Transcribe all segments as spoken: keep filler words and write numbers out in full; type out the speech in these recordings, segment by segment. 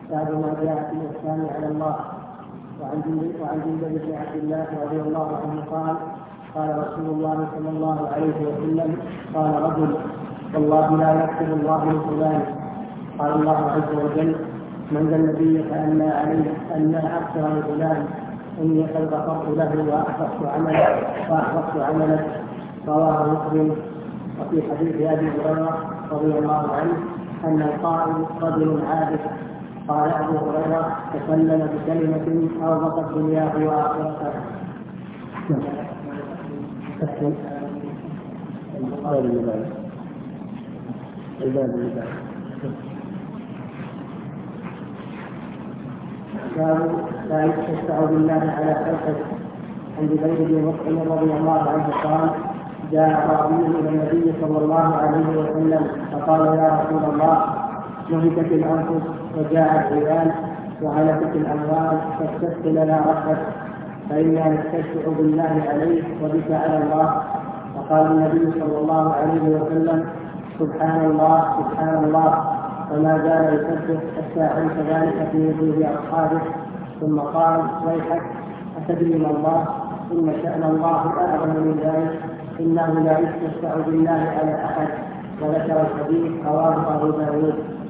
باب ما جاء في الإحسان على الله. وعن جندب بن عبد الله رضي الله عنه قال قال رسول الله صلى الله عليه وسلم قال رجل والله لا يغفر الله لفلان. قال الله عز وجل من ذا الذي يتأنى عليه أن لا أغفر لفلان إني قد غفرت له وأحبطت عمله وأحبطت عمله. رواه مسلم. وفي حديث أبي هريرة رضي الله عنه أن القائل رجل عابد. قال أبو هريرة تكلم بكلمة أوبقت دنياه وآخرته. باب لا يستشفع بالله على خلقه. عن جبير بن مطعم رضي الله عنه قال جاء أعرابي إلى النبي صلى الله عليه وسلم فقال يا رسول الله نهكت الأنفس وجاء العيال وهلكت الأموال فاستسق لنا ربك فإنا نستشفع بالله عليك وبك على الله. فقال النبي صلى الله عليه وسلم سبحان الله سبحان الله وما زال يسبح حتى علم ذلك في وجوه أصحابه. ثم قال ويحك أتدري ما الله إن شأن الله أعظم من ذلك إنه لا يستشفع بالله على أحد. وذكر الحديث رواه أبو داود.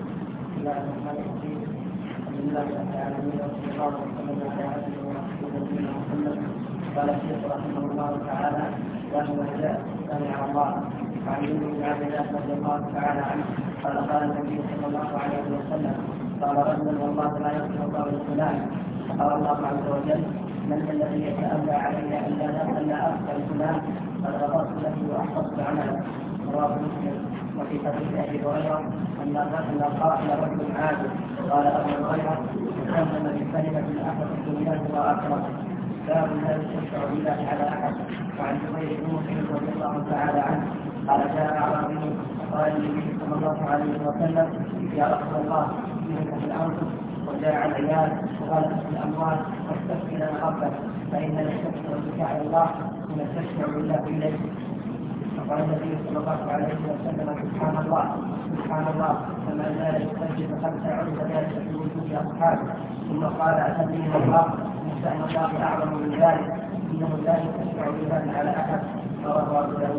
قال الشيخ رحمه الله تعالى وهو جاء سمع الله. وعن ابن عبد الله رضي الله تعالى عنه قال قال النبي صلى الله عليه وسلم قال رجل والله لا يغفر الله لفلان. فقال الله عز وجل من الذي يتألى علي ألا أغفر فلان قد غفرت له وأحبطت عمله. رواه مسلم. وفي حديث أبي هريرة أن القائل رجل عابد. قال أبو هريرة تكلم بكلمة أحبط الدنيا وآخرته. باب لا يستشفع بالله على أحد. وعن جبير بن مطعم رضي الله تعالى عنه قال جاء أعرابي قال النبي صلى الله عليه وسلم يا رسول الله نهكت الأنفس وجاء العيال وغلبت الأموال فاستغفر لنا ربك فإنا نستغفر بك على الله ونستشفع بالله إليك. فقال النبي صلى الله عليه وسلم سبحان الله سبحان الله فما زال يسجد حتى عرف ذلك في وجوه أصحابه. ثم قال أتدري ما الله إن شأن الله أعظم من ذلك إنه لا يستشفع بالله على أحد. رواه أبو داود.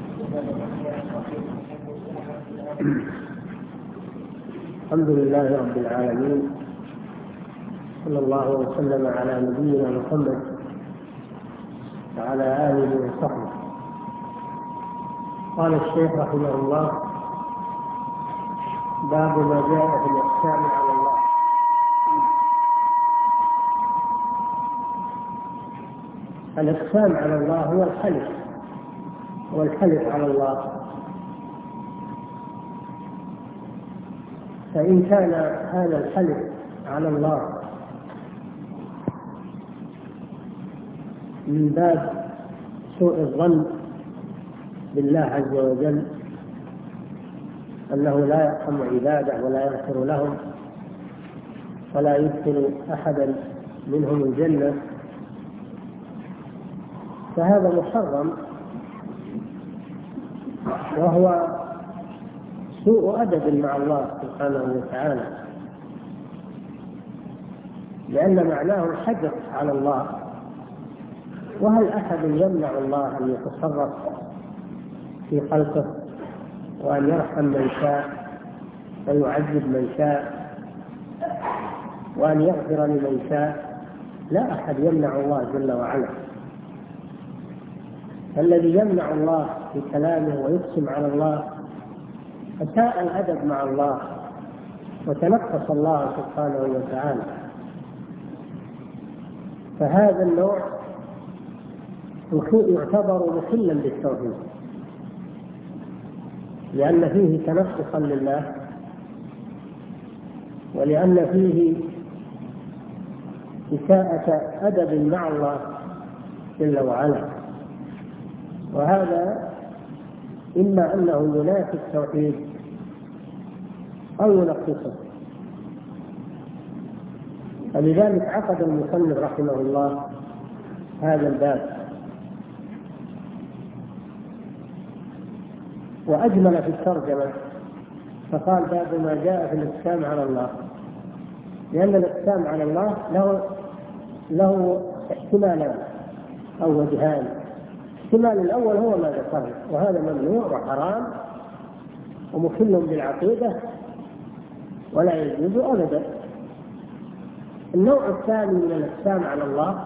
الحمد لله رب العالمين صلى الله وسلم على نبينا محمد وعلى آله وصحبه. قال الشيخ رحمه الله باب ما جاء في الإحسان على الله. الإحسان على الله هو الحلف هو الحلف على الله. فإن كان هذا الحلف على الله من باب سوء الظن بالله عز وجل أنه لا يرحم عباده ولا يغفر لهم ولا يدخل أحدا منهم الجنة، فهذا محرم وهو سوء أدب مع الله سبحانه وتعالى، لأن معناه الحجر على الله. وهل أحد يمنع الله أن يتصرف في خلقه وأن يرحم من شاء ويعذب من شاء وأن يغفر لمن شاء؟ لا أحد يمنع الله جل وعلا. الذي يمنع الله في كلامه ويقسم على الله أساء الأدب مع الله وتنقص الله سبحانه وتعالى. فهذا النوع يعتبر مخلا بالتوحيد، لأن فيه تنقصا لله ولأن فيه إساءة أدب مع الله جل وعلا. وهذا إما أنه ينافي التوحيد أو ينقصه. فلذلك عقد المصنف رحمه الله هذا الباب وأجمل في الترجمة فقال باب ما جاء في الإحسان على الله. لأن الإقسام على الله له له احتمالان أو وجهان. الاحتمال الأول هو ما ذكرنا، وهذا ممنوع وحرام ومخل بالعقيدة ولا يجوز أبدا. النوع الثاني من الإقسام على الله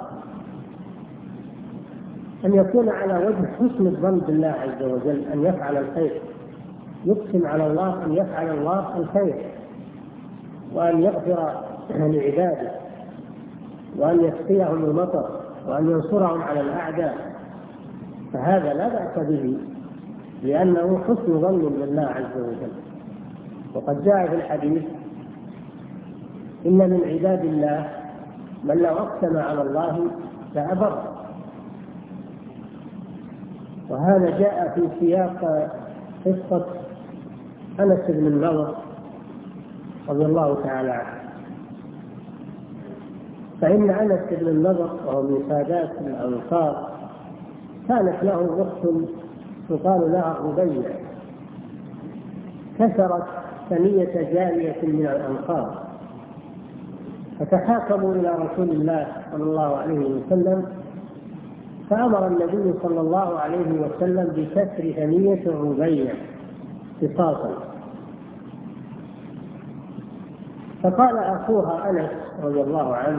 أن يكون على وجه حسن الظن بالله عز وجل، أن يفعل الخير، يقسم على الله أن يفعل الله الخير وأن يغفر لعباده وأن يسقيهم المطر وأن ينصرهم على الأعداء، فهذا لا بأس به لأنه حسن ظن بالله عز وجل. وقد جاء في الحديث إن من عباد الله من لو أقسم على الله لأبر، وهذا جاء في سياق قصة أنس بن النضر رضي الله تعالى عنه. فإن أنس بن النضر وهو من سادات الأنصار كانت له أخت يقال لها ربيع، كسرت ثنية جارية من الأنصار، فتحاكموا إلى رسول الله صلى الله عليه وسلم، فأمر النبي صلى الله عليه وسلم بكسر ثنية الربيع قصاصا. فقال أخوها أنس رضي الله عنه: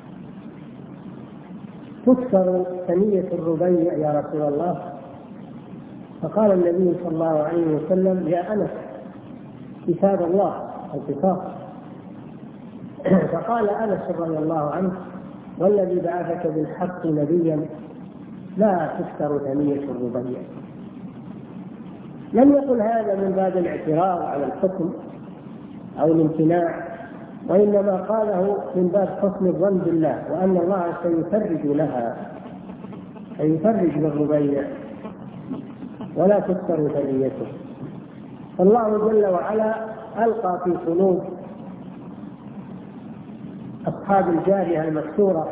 تكسر ثنية الربيع يا رسول الله؟ فقال النبي صلى الله عليه وسلم: يا أنس كتاب الله القصاص. فقال أنس رضي الله عنه: والذي بعثك بالحق نبيا لا تكسر ثنية الربيع. لم يقل هذا من باب الاعتراض على الحكم أو الامتناع، وإنما قاله من باب حسن الظن بالله، وأن الله سيفرج لها، سيفرج للربيع ولا تكسر ثنيته. فالله جل وعلا ألقى في قلوب أصحاب الجارية المكسورة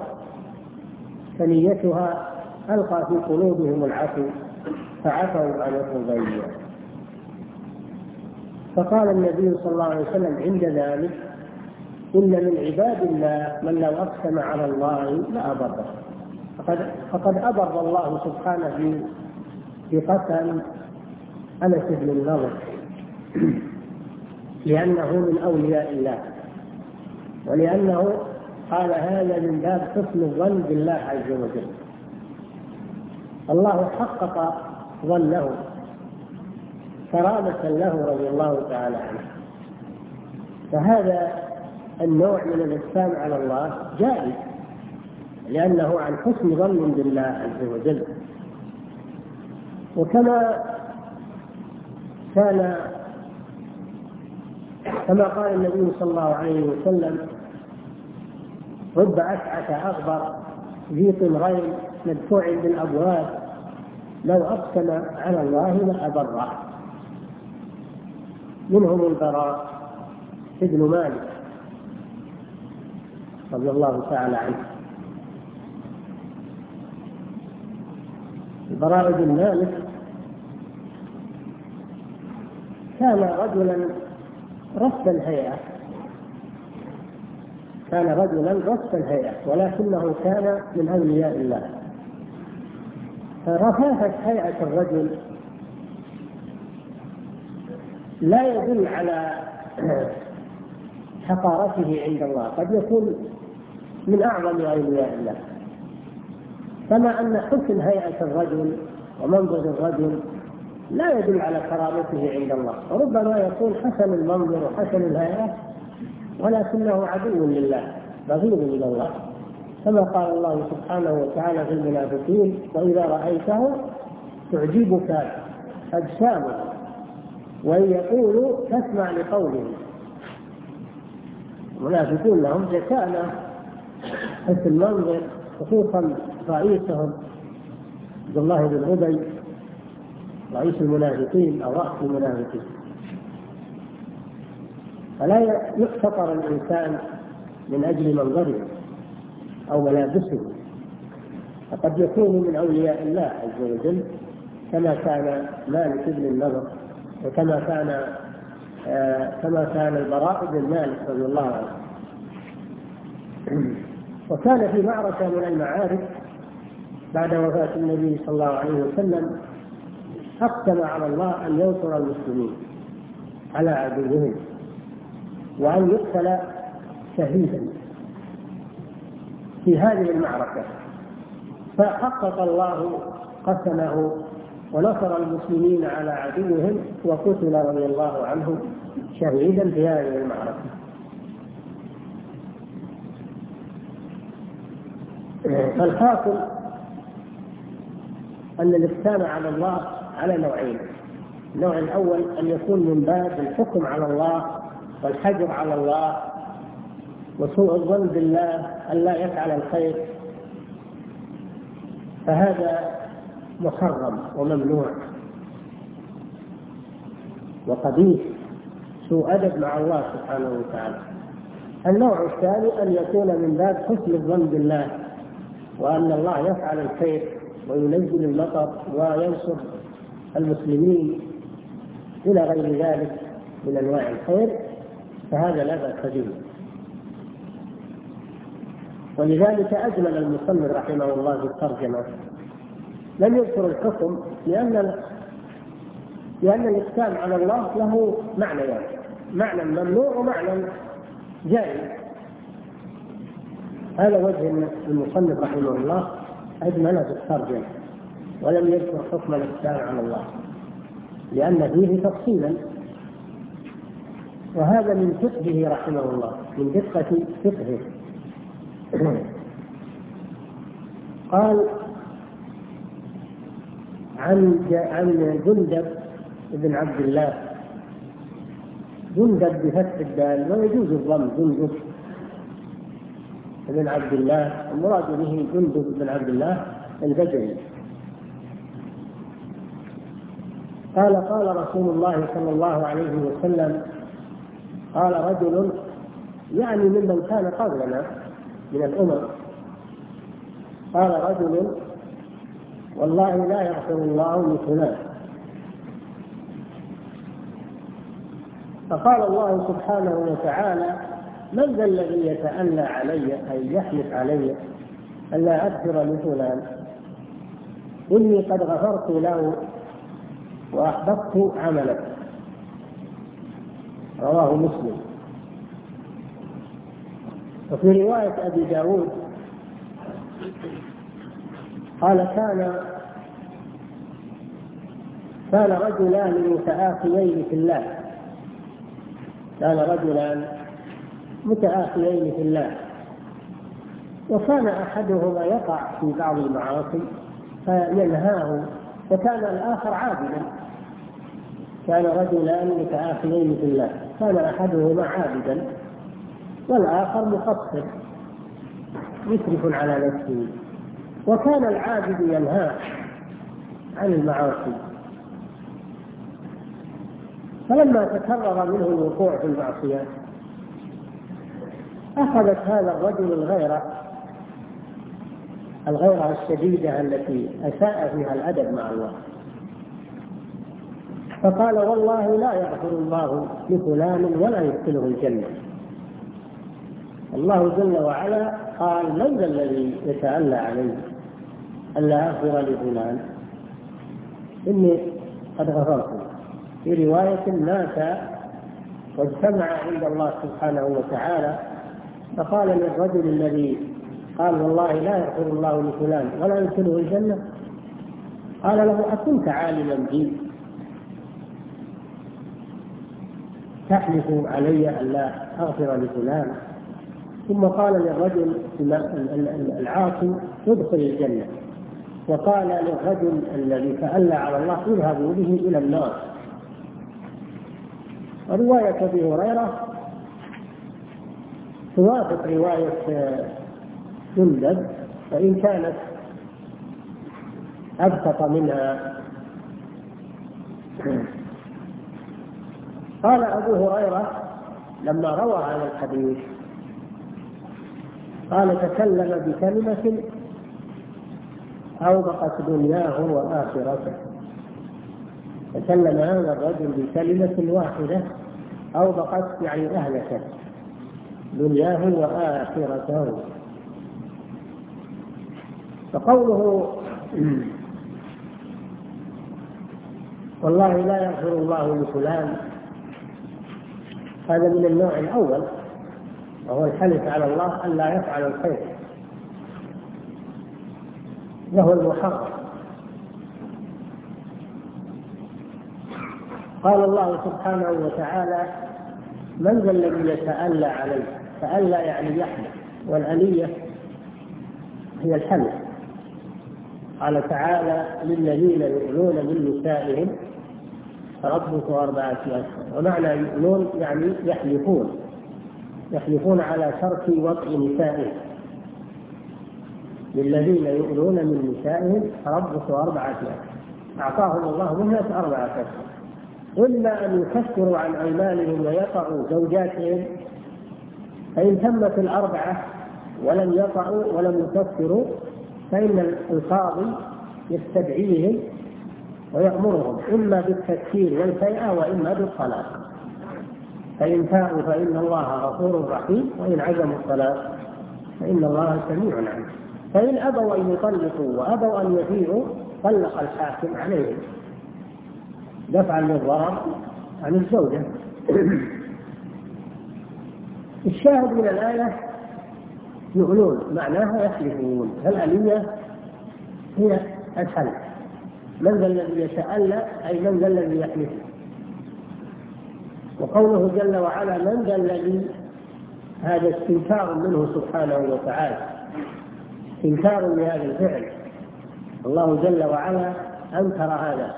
ثنيتها، ألقى في قلوبهم العفو فعفوا عن الربيع. فقال النبي صلى الله عليه وسلم عند ذلك: إن من عباد الله من لو أقسم على الله لأبره. فقد, فقد أبر الله سبحانه بقسم أنس بن النضر لأنه من أولياء الله، ولأنه قال هذا من باب حسن الظن بالله عز وجل. الله حقق ظنه كرامة له رضي الله تعالى عنه. فهذا النوع من الإقسام على الله جائز لأنه عن حسن ظن بالله عز وجل. وكما كان كما قال النبي صلى الله عليه وسلم: رب أشعث أغبر ذي طمرين مدفوع بالأبواب لو أقسم على الله لأبره. منهم البراء ابن مالك رضي الله تعالى عنه. البراء بن مالك كان رجلا رث الهيئة، كان رجلا رث الهيئة ولكنه كان من أولياء الله. فرفاهة هيئة الرجل لا يدل على حقارته عند الله، قد يكون من أعظم أولياء الله. كما أن حسن هيئة الرجل ومنظر الرجل لا يدل على كرامته عند الله، وربما يكون حسن المنظر وحسن الهيئة ولكنه عدو لله بغيض إلى الله، كما قال الله سبحانه وتعالى في المنافقين: وإذا رأيته تعجبك أجسامه وإن يقولوا تسمع لقولهم. المنافقون لهم زكانة حسن المنظر، خصوصا رئيسهم عبد الله بن أبي رئيس المنافقين أو رأس المنافقين. فلا يحتقر الإنسان من أجل منظره أو ملابسه، فقد يكون من أولياء الله عز وجل كما كان مالك بن النضر، وكما كان آه كما كان البراء بن مالك رضي الله عنه. وكان في معركة من المعارك بعد وفاة النبي صلى الله عليه وسلم أقسم على الله أن ينصر المسلمين على عدوهم وأن يقتل شهيدا في هذه المعركة، فحقق الله قسمه ونصر المسلمين على عدوهم وقتل رضي الله عنه شهيدا في هذه المعركة. فالحاصل أن الإقسام على الله على نوعين: النوع الأول أن يكون من باب الحكم على الله والحجر على الله وسوء الظن بالله أن لا يفعل الخير، فهذا محرم وممنوع وقبيح، سوء أدب مع الله سبحانه وتعالى. النوع الثاني أن يكون من باب حسن الظن بالله وأن الله يفعل الخير وينزل المطر وينصر المسلمين إلى غير ذلك من أنواع الخير، فهذا لا بأس به. ولذلك أجمل المصنف رحمه الله بالترجمة، لم يذكر الحكم لأن لأن الإقسام على الله له معنيان: معنى ممنوع ومعنى جائز. هذا وجه المصنف رحمه الله أجمل بالترجمة، ولم يذكر حكم الإقسام على الله لأن فيه تفصيلا، وهذا من فقهه رحمه الله، من دقة فقهه. قال عن عن جندب بن عبد الله، جندب بفتح الدال ويجوز الضم، جندب بن عبد الله، المراد به جندب بن عبد الله البجلي. قال قال رسول الله صلى الله عليه وسلم، قال رجل يعني ممن كان قبلنا من الأمم، قال رجل: والله لا يغفر الله لفلان. فقال الله سبحانه وتعالى: من ذا الذي يتألى علي أي يحلف علي ألا أغفر لفلان؟ إني قد غفرت له وأحبطت عمله. رواه مسلم. وفي رواية أبي داود قال: كان كان رجلان متآخيين في الله كان رجلان متآخيين في الله وكان أحدهما يقع في بعض المعاصي فينهاه، وكان الآخر عابدا. كان رجلان متآخيين في الله، كان أحدهما عابدا والآخر مقصر مسرف على نفسه، وكان العابد ينهاه عن المعاصي. فلما تكرر منه الوقوع في المعصية أخذت هذا الرجل الغيرة الغيرة الشديدة التي أساء فيها الأدب مع الله، فقال: والله لا يغفر الله لفلان ولا يدخله الجنة. الله جل وعلا قال: من ذا الذي يتألى عليه ألا أغفر لفلان؟ إني قد غفرت. في رواية: مات واجتمع عند الله سبحانه وتعالى، فقال للرجل الذي قال: والله لا يغفر الله لفلان ولا يدخله الجنة، قال له: أكنت عالما بي تحلف علي ألا أغفر لفلان؟ ثم قال للرجل العاصي: ادخل الجنة. وقال للرجل الذي تألى على الله: اذهبوا به إلى النار. ورواية أبي هريرة توافق رواية جندب وإن كانت أبسط منها. قال أبو هريرة لما روى هذا الحديث قال: تكلم بكلمة أوبقت دنياه وآخرته. تكلم هذا الرجل بكلمة واحدة أوبقت يعني أهلكت دنياه وآخرته. فقوله والله لا يغفر الله لفلان هذا من النوع الأول، وهو الحلف على الله أن لا يفعل الخير، وهو المحرم. قال الله سبحانه وتعالى من ذا الذي يتألى عليه؟ تألى يعني يحلف، والألية هي الحلف. قال تعالى للذين يؤلون من نسائهم تربص أربعة أشهر. ومعنى يؤلون يعني يحلفون، يحلفون على ترك وطئ نسائهم. للذين يؤلون من نسائهم تربص أربعة أشهر، أعطاهم الله مهلة أربعة أشهر، إما أن يكفروا عن أيمانهم ويقعوا زوجاتهم، فإن تمت الأربعة ولم يقعوا ولم يكفروا فإن القاضي يستدعيهم ويأمرهم إما بالتكفير والفيئة وإما بالطلاق، فإن تابوا فإن الله غفور رحيم، وإن عزموا الطلاق فإن الله سميع عليم. فإن أبوا أن يطلقوا وأبوا أن يفيئوا طلق الحاكم عليهم دفعا للضرر عن الزوجة. الشاهد من الآية يؤلون معناها يحلفون، فالألية هي الحلف. من ذا الذي يتألى أي من ذا الذي يحلف. وقوله جل وعلا من ذا الذي، هذا استنكار منه سبحانه وتعالى، استنكار لهذا الفعل. الله جل وعلا أنكر هذا.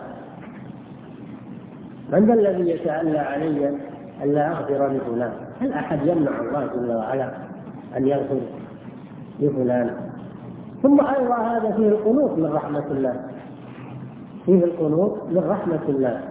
من ذا الذي يتألى علي ألا أغفر لفلان؟ هل أحد يمنع الله جل وعلا أن يغفر لفلان؟ ثم أيضا هذا فيه القنوط من رحمة الله، فيه القنوط من رحمة الله.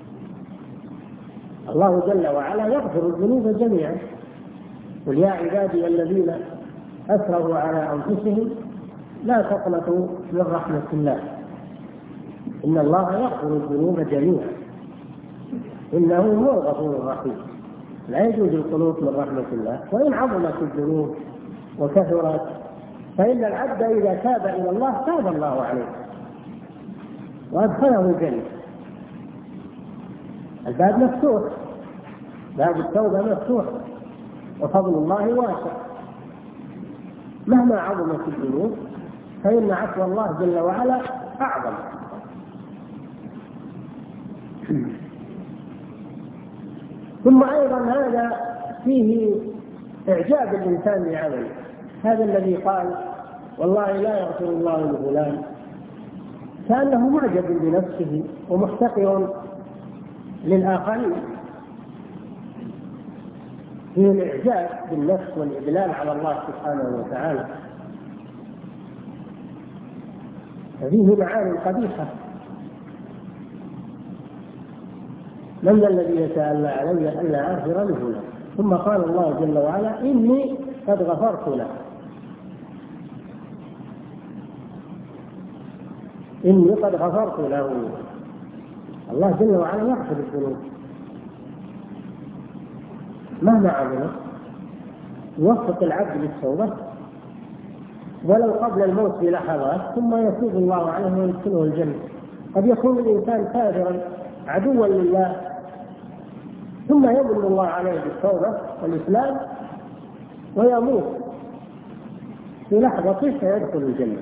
الله جل وعلا يغفر الذنوب جميعا، قل يا عبادي الذين أسرفوا على أنفسهم لا تقنطوا من رحمة الله إن الله يغفر الذنوب جميعا إنه هو الغفور الرحيم. لا يجوز القنوط من رحمة الله، وإن عظمت الذنوب وكثرت فإن العبد إذا تاب إلى الله تاب الله عليه وأدخله الجنة. الباب مفتوح، باب التوبة مفتوح، وفضل الله واسع. مهما عظمت الذنوب فإن عفو الله جل وعلا أعظم. ثم أيضا هذا فيه إعجاب الإنسان بعمله. هذا الذي قال والله لا يغفر الله لفلان كأنه معجب بنفسه ومحتقر للآخرين، فيه الإعجاب بالنفس والإذلال على الله سبحانه وتعالى، فيه معاني قبيحة. من ذا الذي يتألى علي ألا أغفر له؟ ثم قال الله جل وعلا إني قد غفرت له، إني قد غفرت له. الله جل وعلا يغفر الذنوب مهما عملت، يوفق العبد للتوبة ولو قبل الموت بلحظات، ثم يتوب الله عليه ويدخله الجنة. قد يكون الإنسان كافرا عدوا لله ثم يمن الله عليه بالتوبة والإسلام ويموت في لحظة فيدخل الجنة.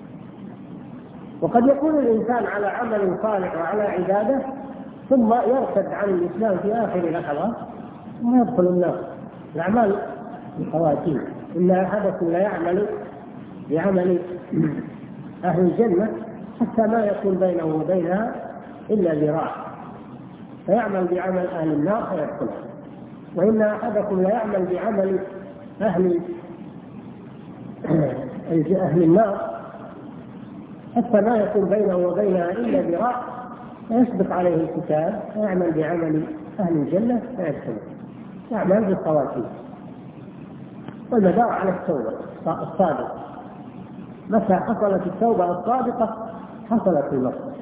وقد يكون الإنسان على عمل صالح وعلى عبادة ثم يرتد عن الإسلام في آخر لحظة ثم يدخل النار. الأعمال الخواتيم. إن أحدكم لا يعمل بعمل أهل الجنة حتى ما يكون بينه وبينها إلا ذراع، فيعمل بعمل أهل النار فيدخلها. وإن أحدكم لا يعمل بعمل أهل أهل النار حتى ما يكون بينه وبينها إلا ذراع فيسبق عليه الكتاب فيعمل بعمل أهل الجنة فيدخلها. يعمل بالخواتيم. والمدار على التوبة الصادقة. متى حصلت التوبة الصادقة حصلت المغفرة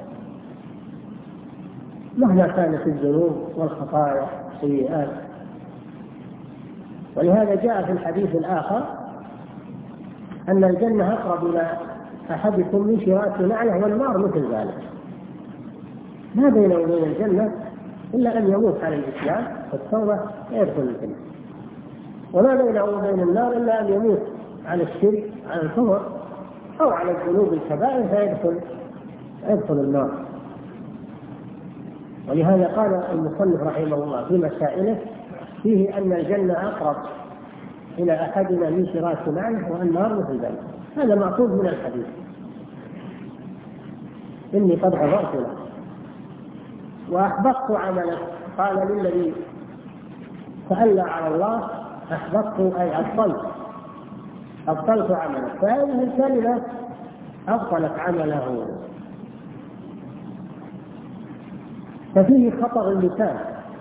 مهما كانت الذنوب والخطايا والسيئات. ولهذا جاء في الحديث الآخر أن الجنة أقرب إلى أحدكم من شراك نعله، والنار مثل ذلك. ما بينه وبين الجنة إلا أن يموت على الإسلام والتوبة يدخل الجنة، وما بينه وبين النار إلا أن يموت على الشرك على الكفر أو على الذنوب الكبائر فيدخل يدخل النار. ولهذا قال المصنف رحمه الله في مسائله فيه أن الجنة أقرب إلى أحدنا من شراك نعله والنار مثل ذلك. هذا مأخوذ من الحديث إني قد غفرت له وأحبطت عمله. قال للذي تألى على الله أحبطت أي أبطلت أبطلت عمله، فهذه الكلمة أبطلت عمله. ففيه خطر اللسان،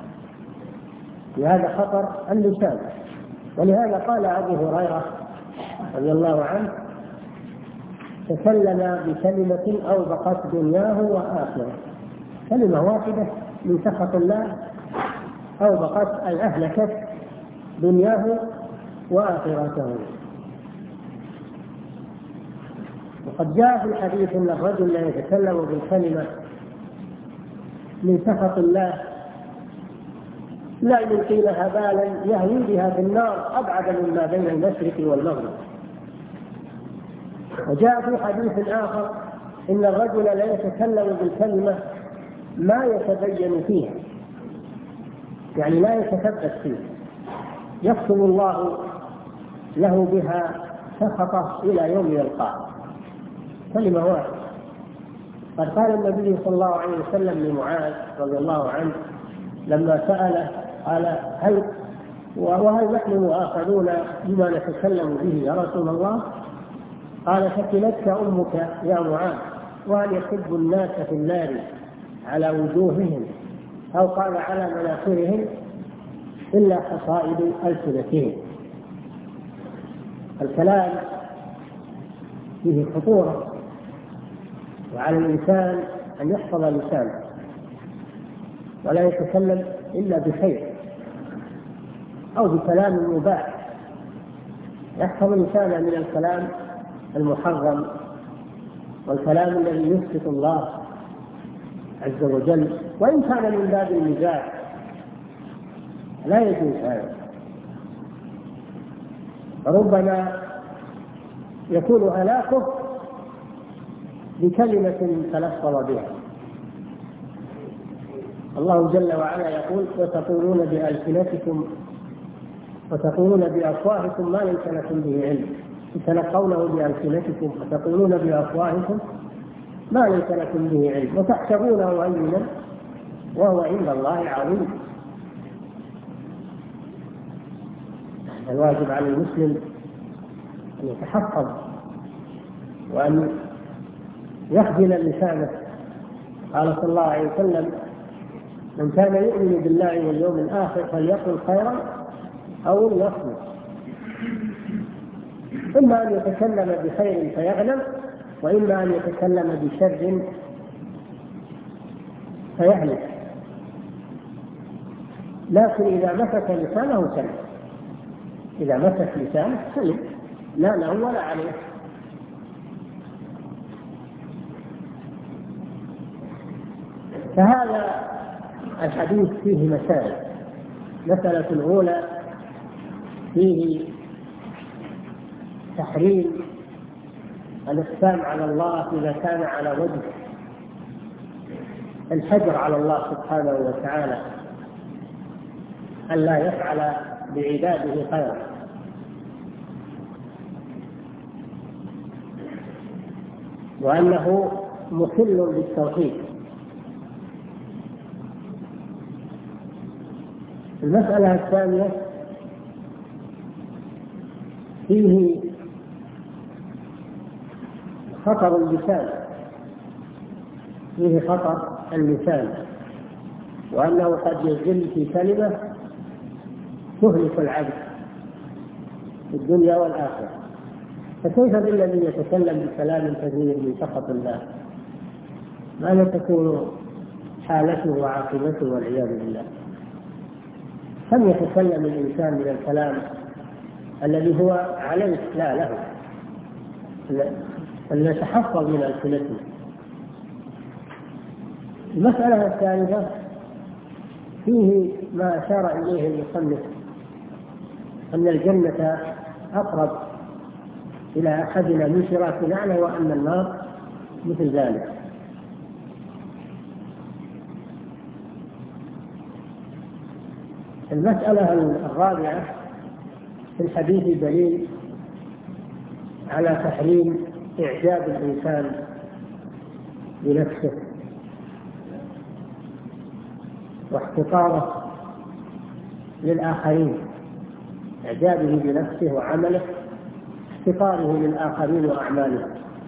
لهذا خطر اللسان. ولهذا قال أبو هريرة رضي الله عنه تكلم بكلمة أوبقت دنياه وآخرة، كلمة واحدة من سخط الله أوبقت أي أهلكت دنياه وآخرته. وقد جاء في الحديث أن الرجل لا يتكلم بالكلمة من سخط الله لا يلقي لها بالا يهوي بها في النار أبعد مما بين المشرق والمغرب. وجاء في حديث آخر إن الرجل لا يتكلم بالكلمة ما يتبين فيها، يعني لا يتثبت فيه، يكتب الله له بها سخطه إلى يوم يلقاه. كلمة واحدة. قد قال النبي صلى الله عليه وسلم لمعاذ رضي الله عنه لما سأله قال هل وهل نحن مؤاخذون بما نتكلم به يا رسول الله؟ قال ثكلتك أمك يا معاذ، وهل يكب الناس في النار على وجوههم أو قال على مناخرهم إلا حصائد ألسنتهم. الكلام فيه خطورة، وعلى الإنسان أن يحفظ لسانه ولا يتكلم إلا بخير أو بكلام مباح. يحفظ لسانه من الكلام المحرم والكلام الذي يسخط الله عز وجل، وإن كان من باب المزاح لا يجوز هذا. ربما يكون هلاكه بكلمة تلفظ بها. الله جل وعلا يقول وتقولون بألسنتكم وتقولون بأفواهكم ما ليس لكم به علم، تلقونه بألسنتكم وتقولون بأفواهكم ما ليس لكم به علم وتحسبونه هينا وهو عند الله عظيم. الواجب على المسلم أن يتحفظ وأن يخجل لسانه. قال صلى الله عليه وسلم من كان يؤمن بالله واليوم الآخر فليقل خيرا أو ليصمت. إما أن يتكلم بخير فيغنم، وإما أن يتكلم بشر فيهلك. لكن إذا مسك لسانه سلم، إذا مسك لسانه سلم، لا له ولا عليه. فهذا الحديث فيه مسائل. مسألة الأولى فيه تحريم الإقسام على الله إذا كان على وجه الحجر على الله سبحانه وتعالى أن لا يفعل بعباده خيرا. وأنه مخل بالتوحيد. المسألة الثانية فيه خطر اللسان، فيه خطر اللسان، وأنه قد يزل في كلمة تهلك العبد في الدنيا والآخرة. فكيف بالذي يتكلم بكلام كثير من سخط الله؟ ماذا تكون حالته وعاقبته والعياذ بالله؟ كم يتكلم الإنسان من الكلام الذي هو عليك لا له، أن نتحفظ من ألسنتنا. المسألة الثالثة فيه ما أشار إليه المصنف أن الجنة أقرب إلى أحدنا من شراك نعله، وأن النار مثل ذلك. المسألة الرابعة في الحديث دليل على تحريم إعجاب الإنسان بنفسه واحتقاره للآخرين، إعجابه بنفسه وعمله، احتقاره للآخرين وأعماله.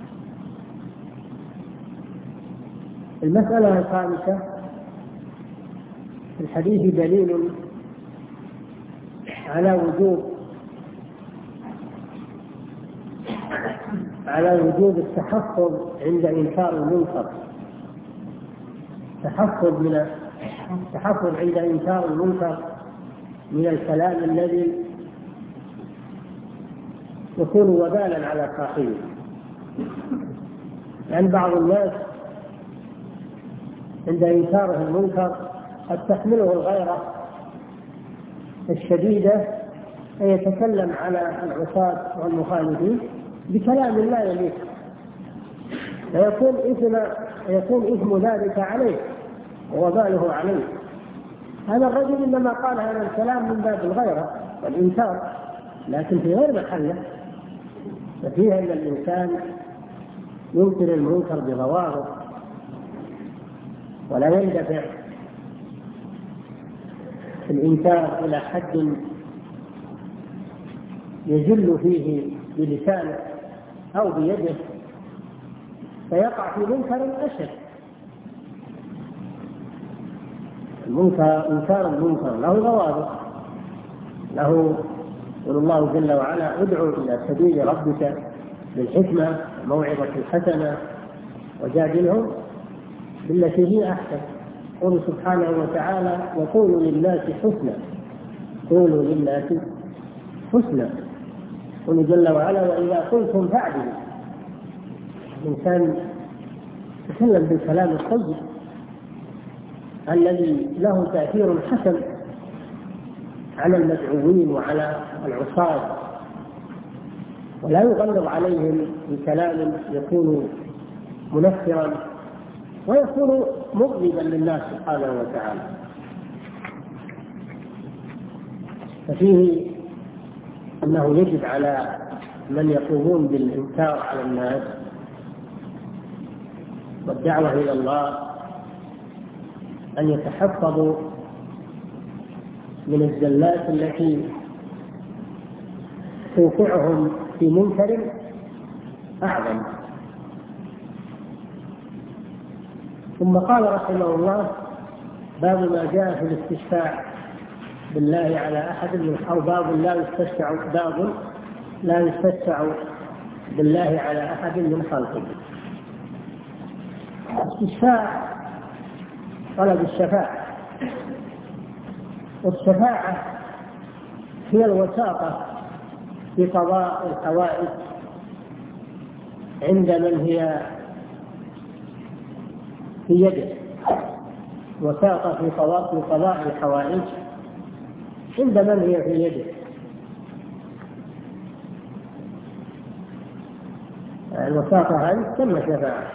المسألة الخامسة في الحديث دليل على وجوب على وجوب التحفظ عند إنكار المنكر، تحفظ من التحفظ عند إنكار المنكر من الكلام الذي يكون وبالا على صاحبه. لأن بعض الناس عند إنكاره المنكر قد تحمله الغيرة الشديدة أن يتكلم على العصاة والمخالفين بكلام لا يليق، فيكون إثم يكون إثم ذلك عليه ووباله عليه. هذا الرجل إنما قال هذا الكلام من باب الغيرة والإنكار، لكن في غير محله. ففيها أن الإنسان ينكر المنكر بغواره ولا يندفع الإنكار إلى حد يجل فيه بلسانه أو بيده فيقع في منكر أشد. المنكر إنكار المنكر له ضوابط، له يقول الله جل وعلا ادعو إلى سبيل ربك بالحكمة والموعظة الحسنة وجادلهم بالتي هي أحسن. قول سبحانه وتعالى وقولوا للناس حسنا، قولوا للناس حسنا. قل جل وعلا وإذا قلتم فاعدلوا. الإنسان يتكلم بالكلام الطيب الذي له تأثير حسن على المدعوين وعلى العصاة، ولا يغلظ عليهم بكلام يكون منفرا ويكون مغضبا لله سبحانه وتعالى. ففيه أنه يجب على من يقومون بالإنكار على الناس والدعوة إلى الله أن يتحفظوا من الزلات التي توقعهم في منكر أعظم. ثم قال رحمه الله باب ما جاء في الاستشفاع بالله على أحد من أو باب لا يستشفع باب لا يستشفع بالله على أحد من خلقه. استشفاع طلب الشفاعة، والشفاعة هي الوساطة في قضاء الحوائج عند من هي في يده، وساطة في قضاء الحوائج عند من هي في يده. الوساطة هذه تسمى شفاعة،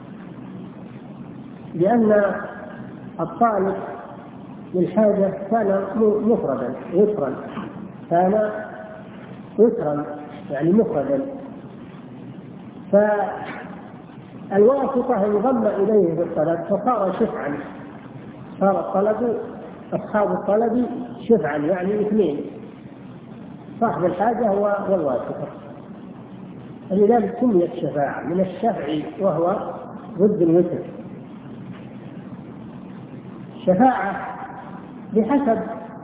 لأن الطالب للحاجة كان مفردا يسرا كان يسرا يعني مفردا، فالواسطة انضم إليه بالطلب فصار شفعا، صار الطلب أصحاب الطلب شفعا يعني اثنين، صاحب الحاجة هو والواسطة. لذلك سميت شفاعة من الشفع وهو ضد الوتر. الشفاعة بحسب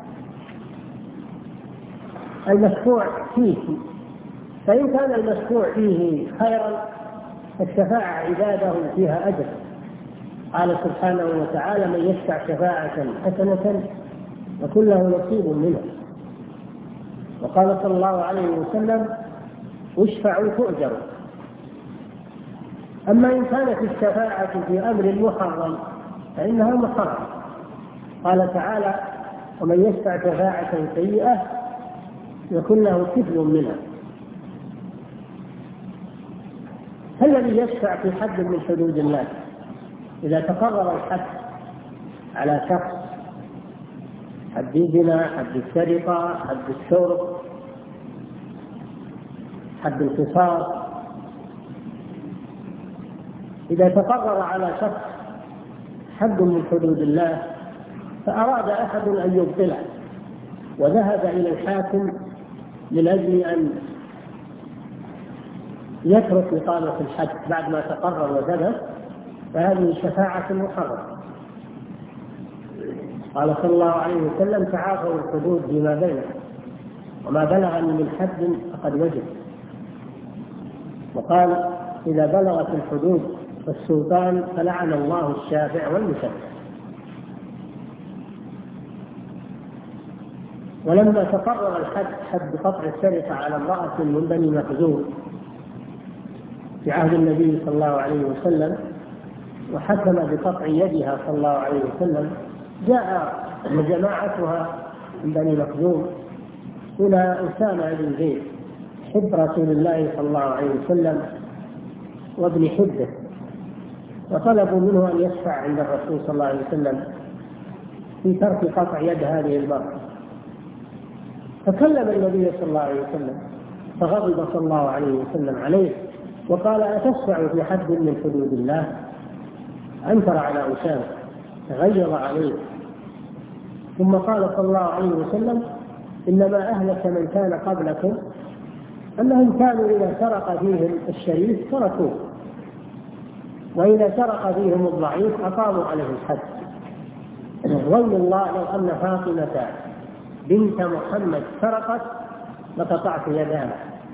المشفوع فيه، فإن كان المشفوع فيه خيرا فالشفاعة عباده فيها أجر. قال سبحانه وتعالى من يشفع شفاعة حسنة يكون له نصيب منها، وقال صلى الله عليه وسلم اشفعوا تؤجروا. أما إن كانت الشفاعة في أمر محرم فإنها محرم. قال تعالى ومن يشفع شفاعة سيئة يكن له كفل منها. فالذي يشفع في حد من حدود الله إذا تقرر الحد على شخص، حد الزنا، حد السرقة، حد الشرب، حد القصاص، إذا تقرر على شخص حد من حدود الله فأراد أحد أن يبطله وذهب إلى الحاكم من أجل أن يترك إقامة الحد بعد ما تقرر وثبت، فهذه شفاعة محرمة. قال صلى الله عليه وسلم تعافوا الحدود فيما بينهم وما بلغني من حد فقد وجب. وقال إذا بلغت الحدود فالسلطان فلعن الله الشافع والمشفع. ولما تقرر الحد حد قطع السرقة على امرأة من بني مخزوم في عهد النبي صلى الله عليه وسلم وحكم بقطع يدها صلى الله عليه وسلم، جاء جماعتها من بني مخزوم إلى أسامة بن زيد حب رسول الله صلى الله عليه وسلم وابن حبه، وطلبوا منه أن يشفع عند الرسول صلى الله عليه وسلم في ترك قطع يد هذه المرأة. فكلم النبي صلى الله عليه وسلم فغضب صلى الله عليه وسلم عليه وقال أتشفع في حد من حدود الله؟ أنكر على أسامة تغير عليه. ثم قال صلى الله عليه وسلم إنما أهلك من كان قبلكم أنهم كانوا إذا سرق فيهم الشريف تركوه وإذا سرق فيهم الضعيف أقاموا عليه الحد. ويل الله لو أن فاطمة بنت محمد سرقت لقطعت يدها.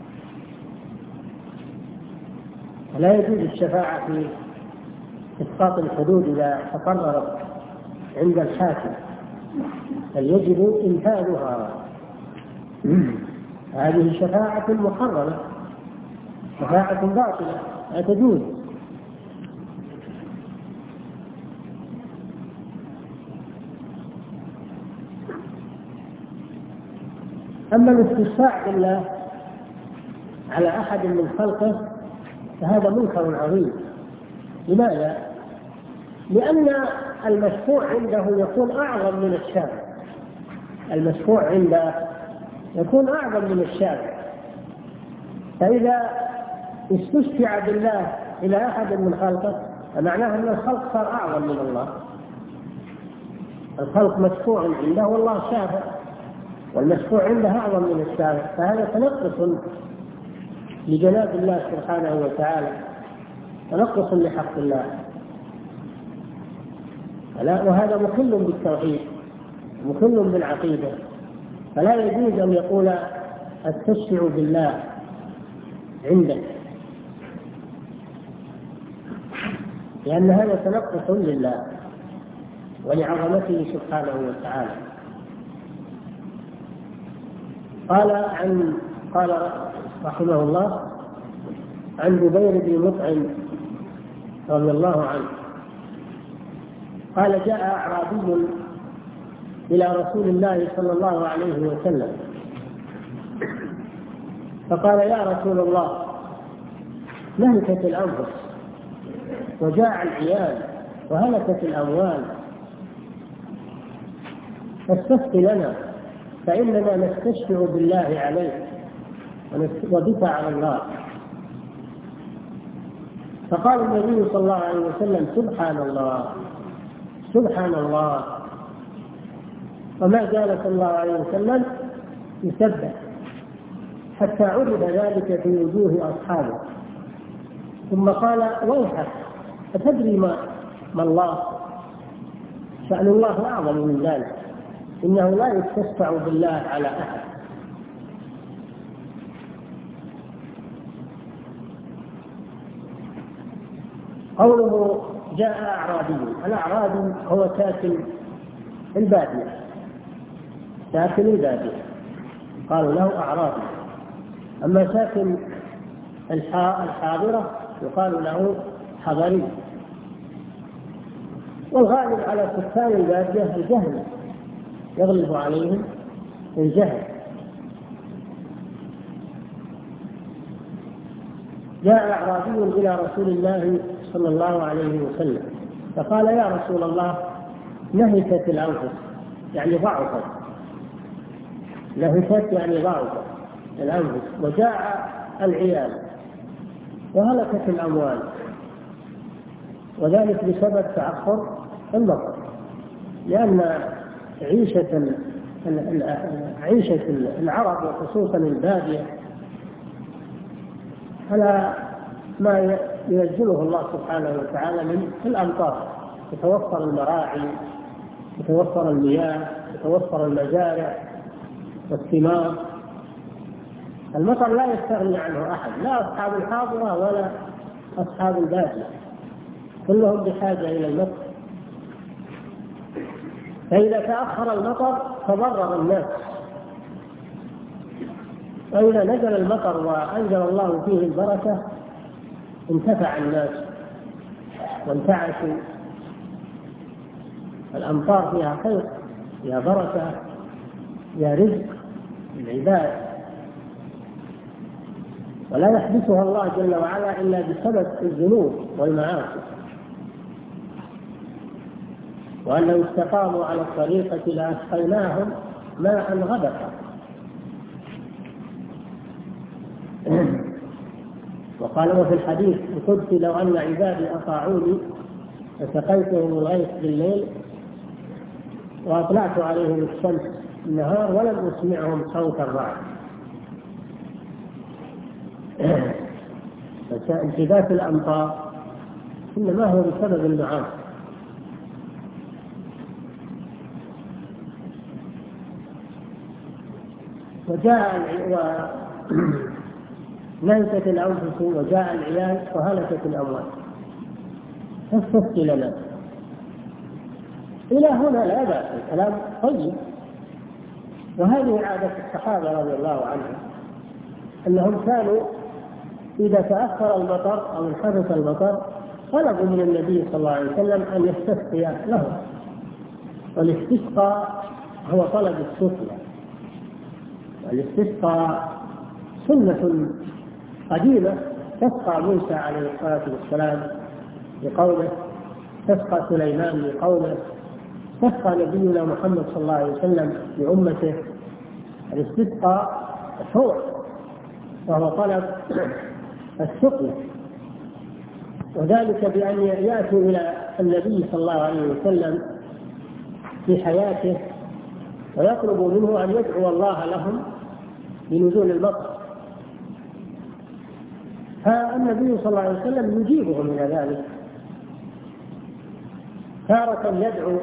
لا يجوز الشفاعة في إسقاط الحدود إذا تقررت عند الحاكم، بل يجب إنفاذها. هذه شفاعة محرمة، شفاعة باطلة لا تجوز. أما الاستشفاع بالله على أحد من خلقه فهذا منكر عظيم. لماذا؟ لأن المشفوع عنده يكون أعظم من الشافع. المشفوع عنده يكون أعظم من الشافع، فإذا استشفع بالله إلى أحد من خلقه فمعناه أن الخلق صار أعظم من الله. الخلق مشفوع عنده والله شافع، والمشفوع عنده أعظم من الشافع، فهذا تنقص لجلال الله سبحانه وتعالى، تنقص لحق الله، وهذا مخل بالتوحيد مخل بالعقيدة. فلا يجوز أن يقول استشفع بالله عندك، لأن هذا تنقص لله ولعظمته سبحانه وتعالى. قال عن قال رحمه الله عن جبير بن مطعم رضي الله عنه قال جاء أعرابي إلى رسول الله صلى الله عليه وسلم فقال يا رسول الله نهكت الأنفس وجاع العيال وهلكت الأموال فاستسق لنا فإننا نستشفع بالله عليك وبك على الله. فقال النبي صلى الله عليه وسلم سبحان الله سبحان الله، وما زال صلى الله عليه وسلم يسبح حتى عرف ذلك في وجوه أصحابه. ثم قال ويحك أتدري ما, ما الله؟ شأن الله أعظم من ذلك، إنه لا يستشفع بالله على أحد. قوله جاء أعرابي، الأعرابي هو ساكن البادية، ساكن البادية. قالوا له أعرابي. أما ساكن الحاضرة يقال له حضري. والغالب على سكان البادية الجهل، يغلب عليهم الجهل. جاء أعرابي إلى رسول الله صلى الله عليه وسلم فقال: يا رسول الله، نهكت الأنفس، يعني ضعفت، نهكت يعني ضعفت الأنفس، وجاء العيال، وهلكت الأموال، وذلك بسبب تأخر المطر، لأن عيشة عيشة العرب وخصوصا البادية على ما ينزله الله سبحانه وتعالى من الأمطار، تتوفر المراعي، تتوفر المياه، تتوفر المزارع والثمار. المطر لا يستغني عنه أحد، لا أصحاب الحاضرة ولا أصحاب البادية، كلهم بحاجة إلى المطر. فإذا تأخر المطر تضرر الناس، وإذا نزل المطر وأنزل الله فيه البركة انتفع الناس وانتعشوا. الأمطار فيها خير، فيها بركة، فيها رزق للعباد، ولا يحدثها الله جل وعلا إلا بسبب الذنوب والمعاصي. وأن لو استقاموا على الطريقة لأسقيناهم ماء غدقا. وقال وفي الحديث القدسي: لو أن عبادي أطاعوني فسقيتهم الغيث بالليل وأطلعت عليهم الشمس النهار ولم أسمعهم صوت الرعد. انحداث الأمطار إنما هو بسبب النعاس. وجاء ونهكت الأنفس وجاء العيال وهلكت الأموال. فاستفتي لنا إلى هنا لا بأس، الكلام طيب. وهذه عادة الصحابة رضي الله عنهم، أنهم كانوا إذا تأخر المطر أو انحدث المطر طلبوا من النبي صلى الله عليه وسلم أن يستسقي لهم. والاستسقاء هو طلب السقيا. الاستسقاء سنة قديمة تسقى موسى عليه الصلاة والسلام لقومه، تسقى سليمان لقومه، تسقى نبينا محمد صلى الله عليه وسلم لأمته. الاستسقاء مشروع وهو طلب السقيا، وذلك بأن يأتوا إلى النبي صلى الله عليه وسلم في حياته ويطلبوا منه أن يدعو الله لهم بنزول المطر، فالنبي صلى الله عليه وسلم يجيبهم إلى ذلك. تارة يدعو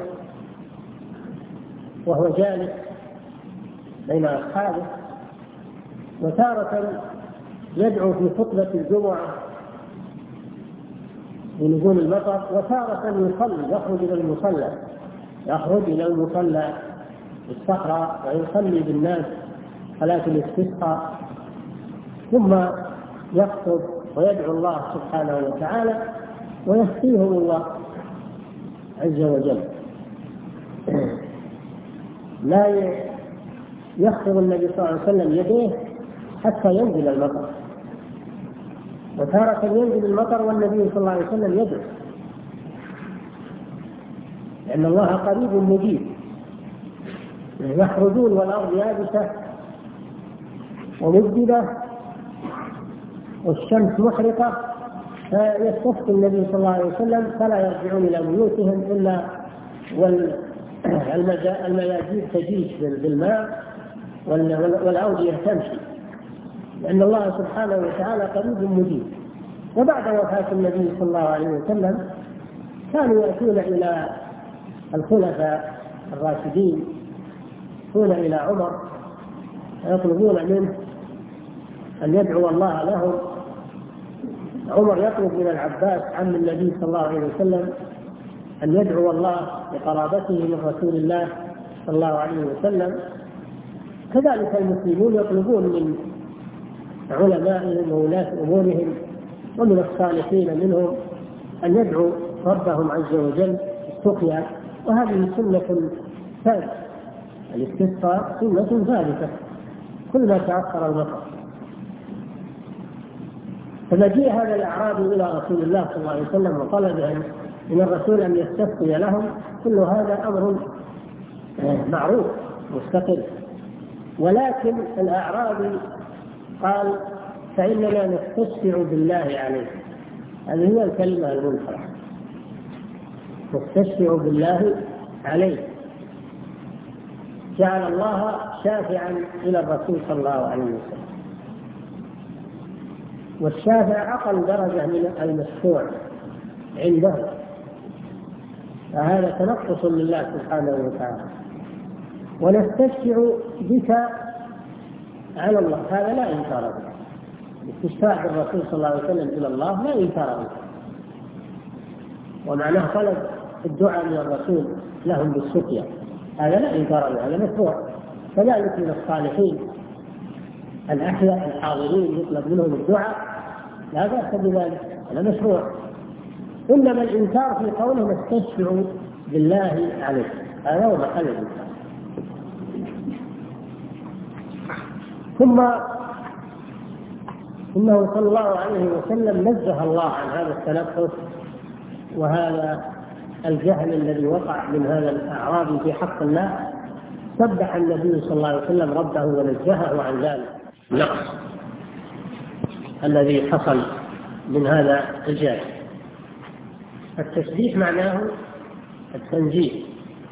وهو جالس بين أصحابه، وتارة يدعو في خطبة الجمعة بنزول المطر، وتارة يصلي، يخرج إلى المصلى يخرج إلى المصلى الصحراء ويصلي بالناس صلاة الاستسقاء، ثم يخطب ويدعو الله سبحانه وتعالى ويسقيهم الله عز وجل. لا يخطب النبي صلى الله عليه وسلم يديه حتى ينزل المطر، وتارة ينزل المطر والنبي صلى الله عليه وسلم يدعو، لأن الله قريب مجيب. يخرجون والأرض يابسة ومجدبة والشمس محرقة، فيستسقي النبي صلى الله عليه وسلم فلا يرجعون إلى بيوتهم إلا والميادين تجيش بالماء والأودية تمشي، لأن الله سبحانه وتعالى قريب مجيب. وبعد وفاة النبي صلى الله عليه وسلم كانوا يأتون إلى الخلفاء الراشدين، يأتون إلى عمر ويطلبون منه أن يدعو الله لهم. عمر يطلب من العباس عم النبي صلى الله عليه وسلم أن يدعو الله لقرابته من رسول الله صلى الله عليه وسلم، كذلك المسلمون يطلبون من علمائهم وولاة أمورهم ومن الصالحين منهم أن يدعوا ربهم عز وجل بالسقيا، وهذه سنة ثابتة. الاستسقاء سنة ثابتة كل ما تأخر المطر. فمجيء هذا الأعرابي إلى رسول الله صلى الله عليه وسلم وطلب من الرسول أن يستسقي لهم، كل هذا أمر معروف مستقل. ولكن الأعرابي قال فإننا نستشفع بالله عليه. هذه هي الكلمة المنكرة، نستشفع بالله عليه، جعل الله شافعا إلى الرسول صلى الله عليه وسلم. والشافع أقل درجة من المشفوع عنده، فهذا تنقص لله سبحانه وتعالى. ونستشفع بك على الله، هذا لا إنكار به. الاستشفاع بالرسول صلى الله عليه وسلم إلى الله لا إنكار به، ومعناه طلب الدعاء من الرسول لهم بالسقيا، هذا لا إنكار به، هذا مشروع. كذلك من الصالحين الأحياء الحاضرين يطلب منهم الدعاء، لا بأس بذلك، هذا مشروع. إنما الإنكار في قوله نستشفع بالله عليه، هذا هو محل الإنكار. ثم إنه صلى الله عليه وسلم نزه الله عن هذا التنفس وهذا الجهل الذي وقع من هذا الأعرابي في حق الله. سبح النبي صلى الله عليه وسلم ربه ونزهه عن ذلك النقص الذي حصل من هذا الجهل. التسبيح معناه التنزيه،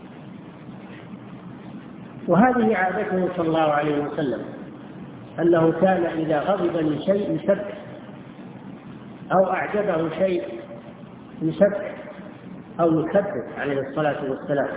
وهذه عادته صلى الله عليه وسلم، أنه كان إذا غضب من شيء يسبح، أو أعجبه شيء يسبح أو يكبر عليه الصلاة والسلام.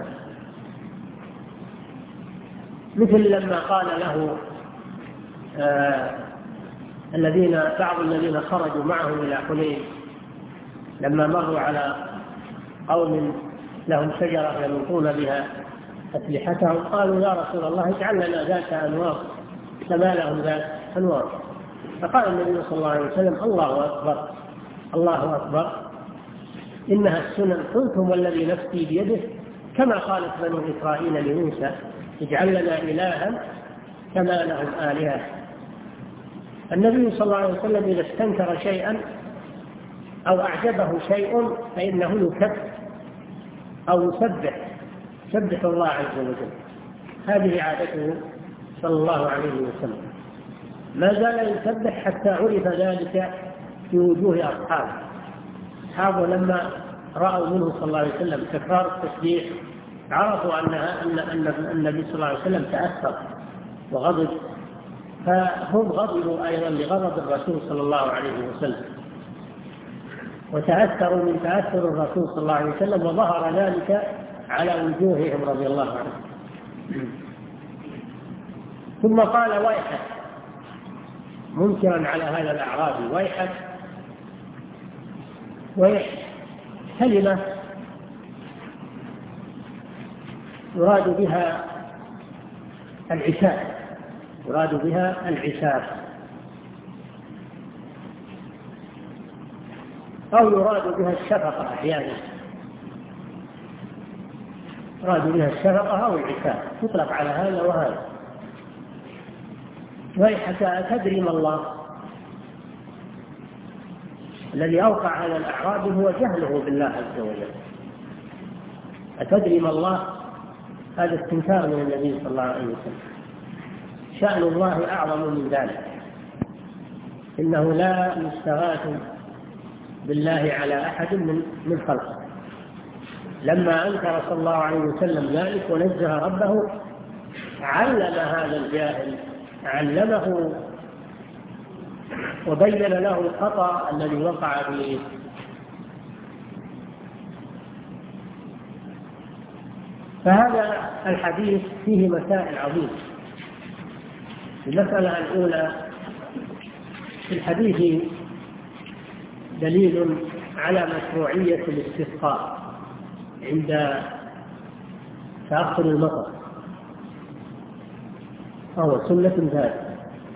مثل لما قال له آه الذين بعض الذين خرجوا معه إلى حنين، لما مروا على قوم لهم شجرة يلقون بها أسلحتهم، قالوا يا رسول الله اجعل لنا ذات أنوار كما لهم ذات أنوار. فقال النبي صلى الله عليه وسلم الله أكبر الله أكبر إنها السنن، قلتم والذي نفسي بيده كما قالت بنو إسرائيل لموسى اجعل لنا إلها كما لهم آلهة. النبي صلى الله عليه وسلم إذا استنكر شيئا أو أعجبه شيء فإنه يكبر أو يسبح يسبح الله عز وجل. هذه عادته صلى الله عليه وسلم، ما زال يسبح حتى عرف ذلك في وجوه أصحابه. أصحابه لما رأوا منه صلى الله عليه وسلم تكرار التسبيح عرفوا أنها أن أن النبي صلى الله عليه وسلم تأثر وغضب، فهم غضبوا أيضا لغضب الرسول صلى الله عليه وسلم، وتأثروا من تأثر الرسول صلى الله عليه وسلم، وظهر ذلك على وجوههم رضي الله عنهم. ثم قال ويحك منكرا على هذا الأعرابي، ويحك ويح كلمة يراد بها العتاب، يراد بها العتاب أو يراد بها الشفقة، أحيانا يراد بها الشفقة أو العتاب، تطلق على هذا وهذا. ويحك أتدري ما الله؟ الذي أوقع على الأعرابي هو جهله بالله عز وجل. أتدري ما الله؟ هذا استنكار من النبي صلى الله عليه وسلم. شأن الله أعظم من ذلك، إنه لا يستغاث بالله على أحد من من خلقه. لما أنكر صلى الله عليه وسلم ذلك ونزه ربه علم هذا الجاهل، علمه وبين له الخطأ الذي وقع فيه. فهذا الحديث فيه مسائل عظيمة. المسألة الأولى في الحديث دليل على مشروعية الاستسقاء عند تأخر المطر، فهو سنة ثابتة.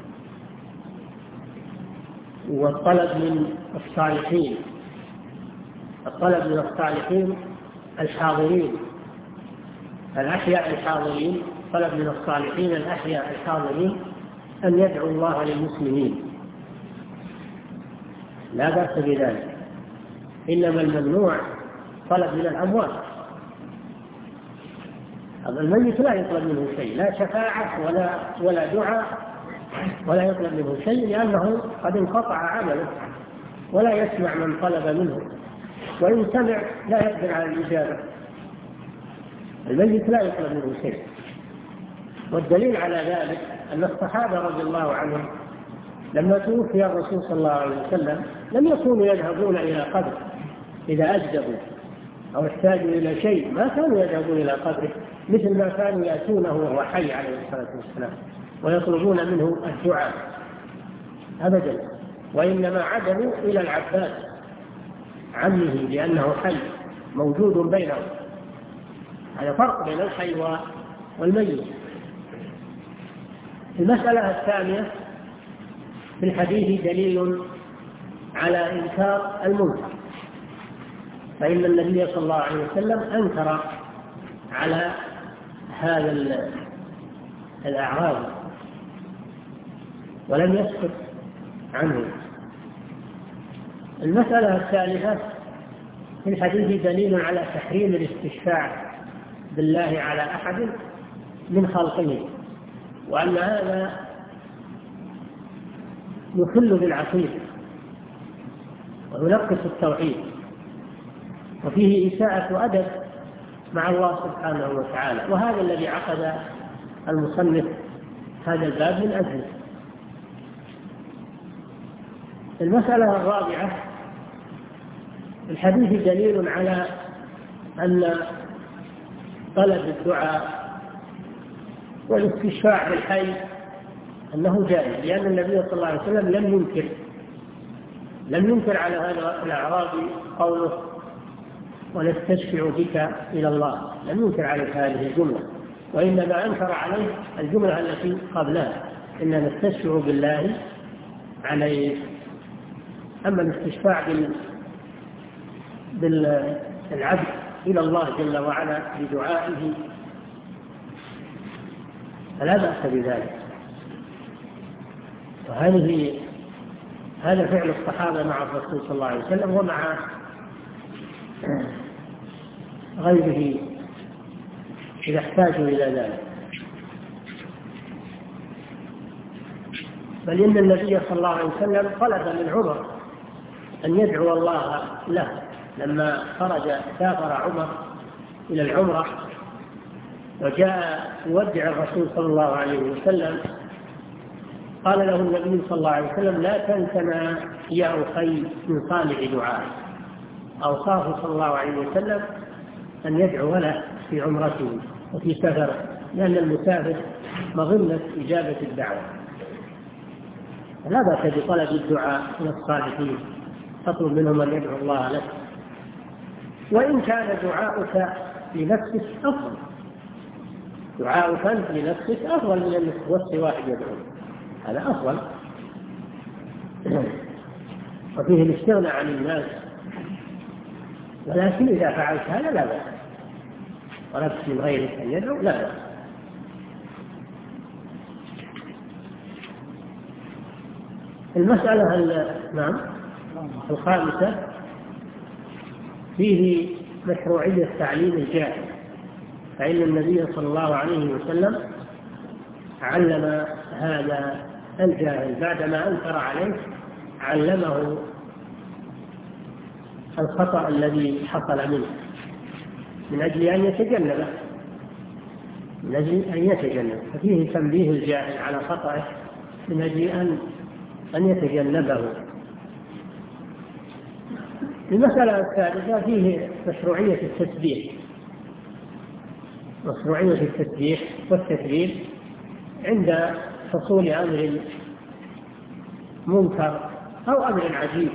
والطلب من الصالحين الطلب من الصالحين الحاضرين الأحياء الحاضرين طلب من الصالحين الأحياء الحاضرين أن يدعو الله للمسلمين، لا بأس بذلك. إنما الممنوع طلب من الأموات. الميت لا يطلب منه شيء، لا شفاعة ولا ولا دعاء، ولا يطلب منه شيء، لأنه قد انقطع عمله ولا يسمع من طلب منه، وإن سمع لا يقدر على الإجابة. الميت لا يطلب منه شيء. والدليل على ذلك أن الصحابة رضي الله عنهم لما توفي الرسول صلى الله عليه وسلم لم يكونوا يذهبون إلى قبره إذا أجدبوا أو احتاجوا إلى شيء، ما كانوا يذهبون إلى قبره مثل ما كانوا يأتونه وهو حي عليه الصلاة والسلام ويطلبون منه الدعاء أبدا، وإنما عدلوا إلى العباس عمه لأنه حي موجود بينهم. هذا فرق بين الحي والميت. المسألة الثانية في الحديث دليل على إنكار المنكر، فإن النبي صلى الله عليه وسلم أنكر على هذا الأعراض ولم يسكت عنه. المسألة الثالثة في الحديث دليل على تحريم الاستشفاع بالله على أحد من خلقه، وأن هذا يخل بالعقيدة وينقص التوحيد، وفيه إساءة أدب مع الله سبحانه وتعالى، وهذا الذي عقد المصنف هذا الباب من أجله. المسألة الرابعة الحديث دليل على أن طلب الدعاء والاستشفاع بالحي أنه جائز، لأن النبي صلى الله عليه وسلم لم ينكر لم ينكر على هذا الأعرابي قوله ونستشفع بك إلى الله، لم ينكر عليه هذه الجملة، وإنما أنكر عليه الجملة التي قبلها إن نستشفع بالله عليه. أما الاستشفاع بالعبد إلى الله جل وعلا بدعائه فلا بأس بذلك، وهذه هذا فعل الصحابة مع الرسول صلى الله عليه وسلم ومع غيره إذا احتاجوا إلى ذلك. بل إن النبي صلى الله عليه وسلم طلب من عمر أن يدعو الله له لما خرج سافر عمر إلى العمرة وجاء يودع الرسول صلى الله عليه وسلم، قال له النبي صلى الله عليه وسلم لا تنسنا يا أخي من صالح دعاء. أوصاه صلى الله عليه وسلم أن يدعو له في عمرته وفي سفره، لأن المسافر مظنة إجابة الدعوة. لا بأس بطلب الدعاء من الصالحين، تطلب منهم أن يدعو الله لك، وإن كان دعاؤك لنفسك أفضل، دعاؤك أنت لنفسك أفضل من أن توصي واحد يدعو، هذا أفضل. وفيه الاستغناء عن الناس، ولكن إذا فعلت هذا لا بأس، طلبت من غيرك أن يدعو لا بأس. المسألة نعم الخامسة فيه مشروعية تعليم الجاهل، فإن النبي صلى الله عليه وسلم علم هذا الجاهل بعدما أنكر عليه، علمه الخطأ الذي حصل منه من أجل أن يتجنبه من أجل أن يتجنب ففيه تنبيه الجاهل على خطأه من أجل أن أن يتجنبه. المسألة الثالثة فيه مشروعية التسبيح مشروعية التسبيح والتكبير عند حصول أمر منكر أو أمر عجيب،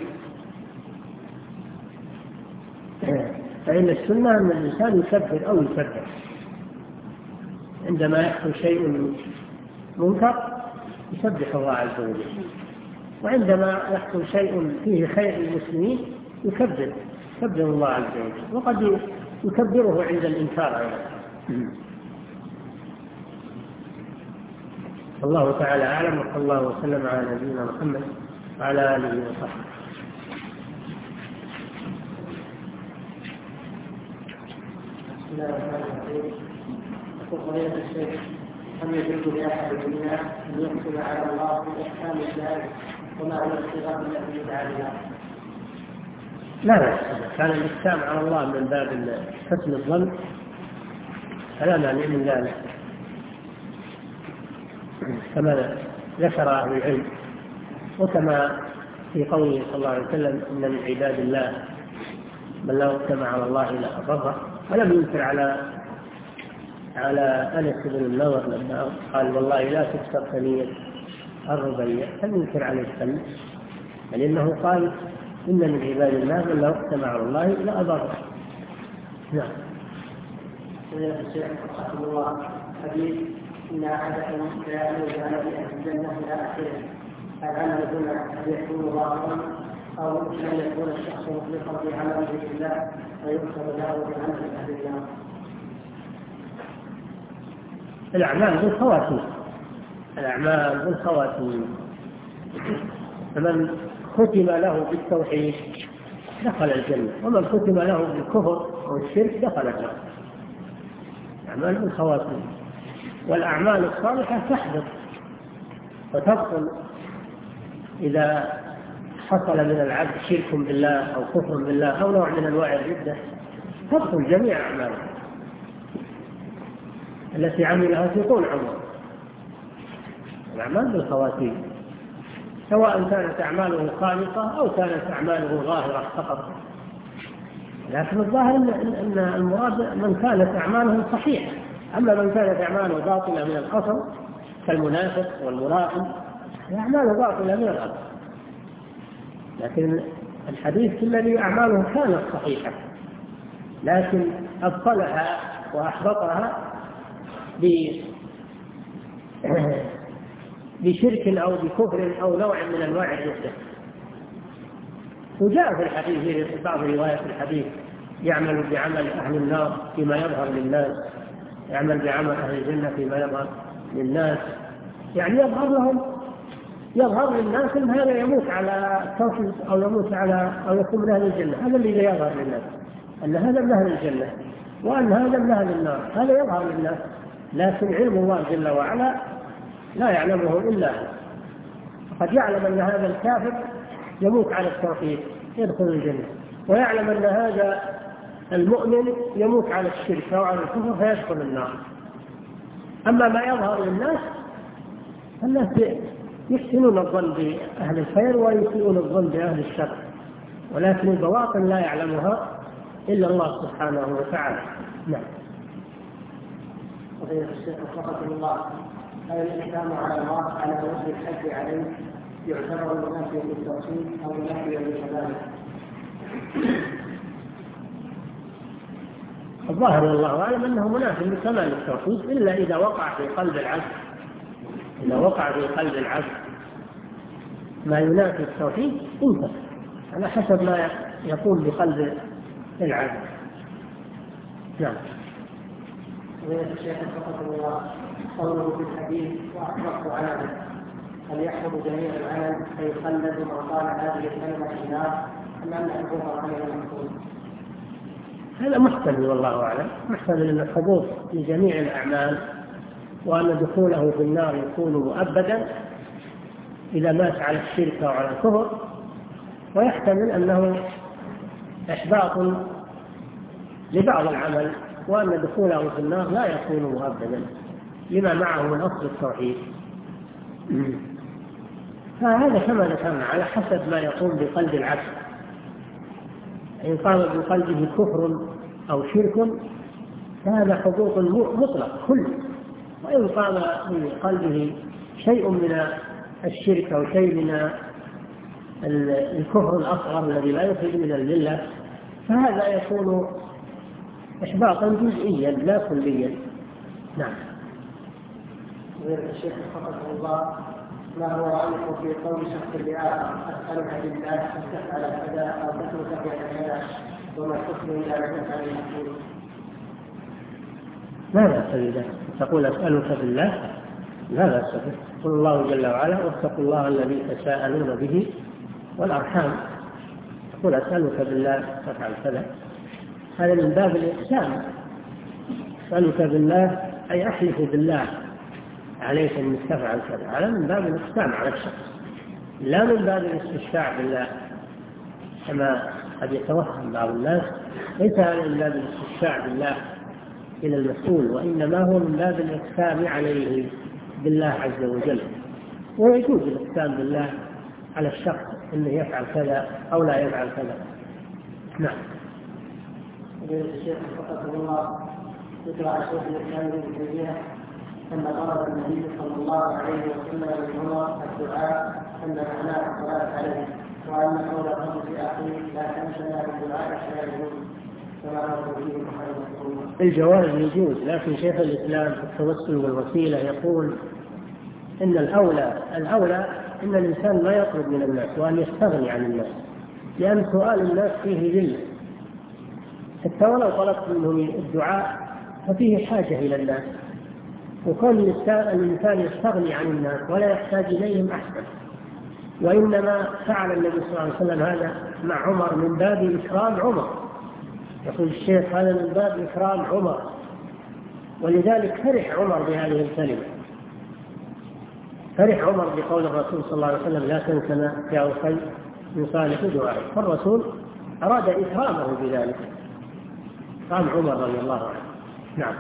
فإن السنة أن الإنسان يكبر أو يكبر عندما يحصل شيء منكر يسبح الله عز وجل، وعندما يحصل شيء فيه خير للمسلمين يكبر يكبر الله عز وجل، وقد يكبره عند الإنكار أيضا. الله تعالى أعلم، وصلى الله وسلم على نبينا محمد وعلى آله وصحبه. بسم الله الرحمن الرحيم. يقول فضيلة الشيخ: هل يجوز لأحد الناس أن يقسم على الله بإحكام الله وما هو الصيغة التي يدعى بها؟ لا لا، كان الإقسام على الله من باب حسن الظن فلا مانع من ذلك، كما ذكر أهل العلم، وكما في قوله صلى الله عليه وسلم: إن من عباد الله من لو اقسم على الله إلا أبره. ولم ينكر على على أنس بن النضر لما قال: والله لا تكسر ثنية الربيع، لم ينكر عليه السلم، لأنه قال: إن من عباد الله من لو اقسم على الله إلا أبره. نعم. رحمه الله حديث: إن أحدكم لا يعمل بعمل أهل الجنة إلى آخره. العمل هنا قد يكون ظاهرا أو أن يكون الشخص مخلصا في عمله لله فيكتب له بعمل أهل النار. الأعمال بالخواتيم، الأعمال بالخواتيم، فمن ختم له بالتوحيد دخل الجنة، ومن ختم له بالكفر والشرك دخل النار. أعمال بالخواتيم. والأعمال الصالحة تحدث وتبطل إذا حصل من العبد شرك بالله أو كفر بالله أو نوع من أنواع الردة، تبطل جميع أعماله التي عملها في طول عمره. الأعمال بالخواتيم، سواء كانت أعماله خالصة أو كانت أعماله ظاهرة فقط. لكن الظاهر أن المراد من كانت أعماله صحيحة، أما من كانت أعماله باطلة من الأصل كالمنافق والمراء أعماله باطلة من الأصل. لكن الحديث الذي أعماله كانت صحيحة لكن أبطلها وأحبطها بشرك أو بكفر أو نوع من أنواع الردة. وجاء في الحديث في بعض روايات الحديث: يعمل بعمل أهل النار فيما يظهر للناس، يعمل بعمل أهل الجنة فيما يظهر للناس، يعني يظهر لهم يظهر للناس أن هذا يموت على التوحيد أو يموت على أو يكون من أهل الجنة. هذا اللي يظهر للناس، أن هذا من أهل الجنة وأن هذا من أهل النار، هذا يظهر للناس. لكن علم الله جل وعلا لا يعلمه إلا هو. قد يعلم أن هذا الكافر يموت على التوحيد يدخل الجنة، ويعلم أن هذا المؤمن يموت على الشرك أو على الكفر فيدخل النار. أما ما يظهر للناس، الناس يحسنون الظن بأهل الخير ويسيئون الظن بأهل الشر، ولكن البواطن لا يعلمها إلا الله سبحانه وتعالى. نعم. وفي الشيخ وفقه الله: هل الإحكام على الله على وجه الحج عليه يعتبر منافيا للتوحيد أو منافيا للكمال؟ الظاهر والله أعلم أنه منافي لكمال التوحيد، إلا إذا وقع في قلب العبد إذا وقع في قلب العبد ما ينافي التوحيد انتهى، على حسب ما يكون بقلب العبد. نعم. الشيخ وفقه الله: قوله في الحديث: وأحرقت علامه، هل يحفظ جميع العالم فيخلد من قال هذه الكلمة في النار أم أن الحفوظ غير المحفوظ؟ هذا محتمل والله أعلم، محتمل أن الحظوظ في جميع الأعمال وأن دخوله في النار يكون مؤبدا إذا مات على الشرك أو على الكفر، ويحتمل أنه إحباط لبعض العمل وأن دخوله في النار لا يكون مؤبدا لما معه من أصل التوحيد. فهذا كما ذكرنا على حسب ما يقوم بقلب العبد. إن قام بقلبه كفر أو شرك فهذا حقوق مطلق كل، وإن قام بقلبه شيء من الشرك أو شيء من الكفر الأصغر الذي لا يخرج من الملة فهذا يكون إحباطا جزئيا لا كليا. نعم. الشيخ حفظه الله، ما هو رأيكم في قول شخص لآخر أسألك بالله أن تفعل كذا أو تترك كذا وما الحكم إذا لم تفعل المسؤول؟ لا بأس بذلك، تقول أسألك بالله لا بأس به. قل الله جل وعلا واتقوا الله الذي تساءلون به والأرحام. تقول أسألك بالله تفعل كذا، هذا من باب الإقسام. أسألك بالله أي أحلف بالله عليك أن تفعل كذا، هذا من باب الإقسام على الشخص، لا من باب الاستشفاع بالله كما قد يتوهم بعض الناس. ليس هذا من باب الاستشفاع بالله إلى المسؤول، وإنما هو من باب الإقسام عليه بالله عز وجل. ويجوز الإقسام بالله على الشخص أنه يفعل كذا أو لا يفعل كذا. نعم. الشيخ حفظه الله، ذكر عن شيخ الإسلام ابن تيمية أن طلب النبي صلى الله عليه وسلم من عمر الدعاء أن معناه الصلاة عليه، وأن قوله في آخره لا تنسنا بالدعاء الشاهدون كما هو فيه محمد. الجواز يجوز، لكن شيخ الإسلام في التوسل والوسيلة يقول إن الأولى الأولى إن الإنسان لا يطلب من الناس وأن يستغني عن الناس، لأن سؤال الناس فيه ذل، حتى ولو طلبت منهم الدعاء ففيه حاجة إلى الناس، وكون الإنسان يستغني عن الناس ولا يحتاج إليهم أحسن. وإنما فعل النبي صلى الله عليه وسلم هذا مع عمر من باب إكرام عمر. يقول الشيخ هذا من باب إكرام عمر، ولذلك فرح عمر بهذه الكلمة، فرح عمر بقول الرسول صلى الله عليه وسلم لا تنسنا يا أخي من صالح دعائك، فالرسول أراد إكرامه بذلك، قام عمر رضي الله عنه. نعم.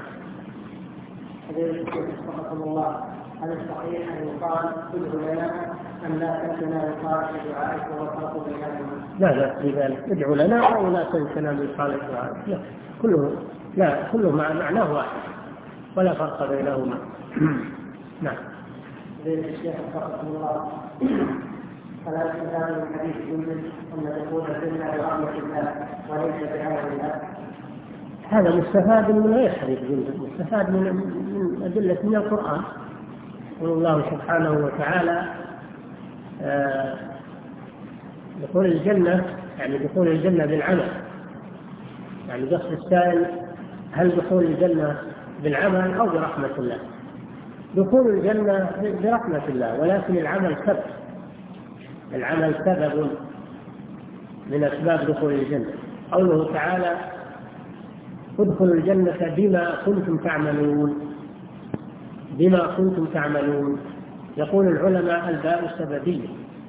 رحمه الله، هل الصحيح أن يقال ادعو لنا أم لا تنسنا من صالح دعائك والفرق بينهما؟ لا لا بذلك، ادعو لنا أو لا تنسنا من صالح دعائك، لا كله لا كله معناه واحد ولا فرق بينهما. نعم. الشيخ رحمه الله، فلا يستفاد من حديث جندب أن تكون الجنة برحمة الله وليس بعمل الله؟ هذا مستفاد من غير حديث جندب، مستفاد من, من أدلة من القرآن. يقول الله سبحانه وتعالى آه دخول الجنة، يعني دخول الجنة بالعمل، يعني قصد السائل هل دخول الجنة بالعمل أو برحمة الله؟ دخول الجنة برحمة الله، ولكن العمل سبب، العمل سبب من أسباب دخول الجنة. قوله تعالى ادخلوا الجنة بما كنتم تعملون، بما كنتم تعملون. يقول العلماء الباء سببية،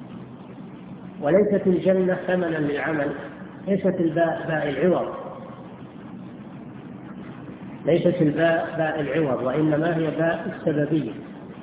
وليست الجنة ثمنا للعمل، ليست الباء باء العوض، ليست الباء باء العوض، وإنما هي باء السببية،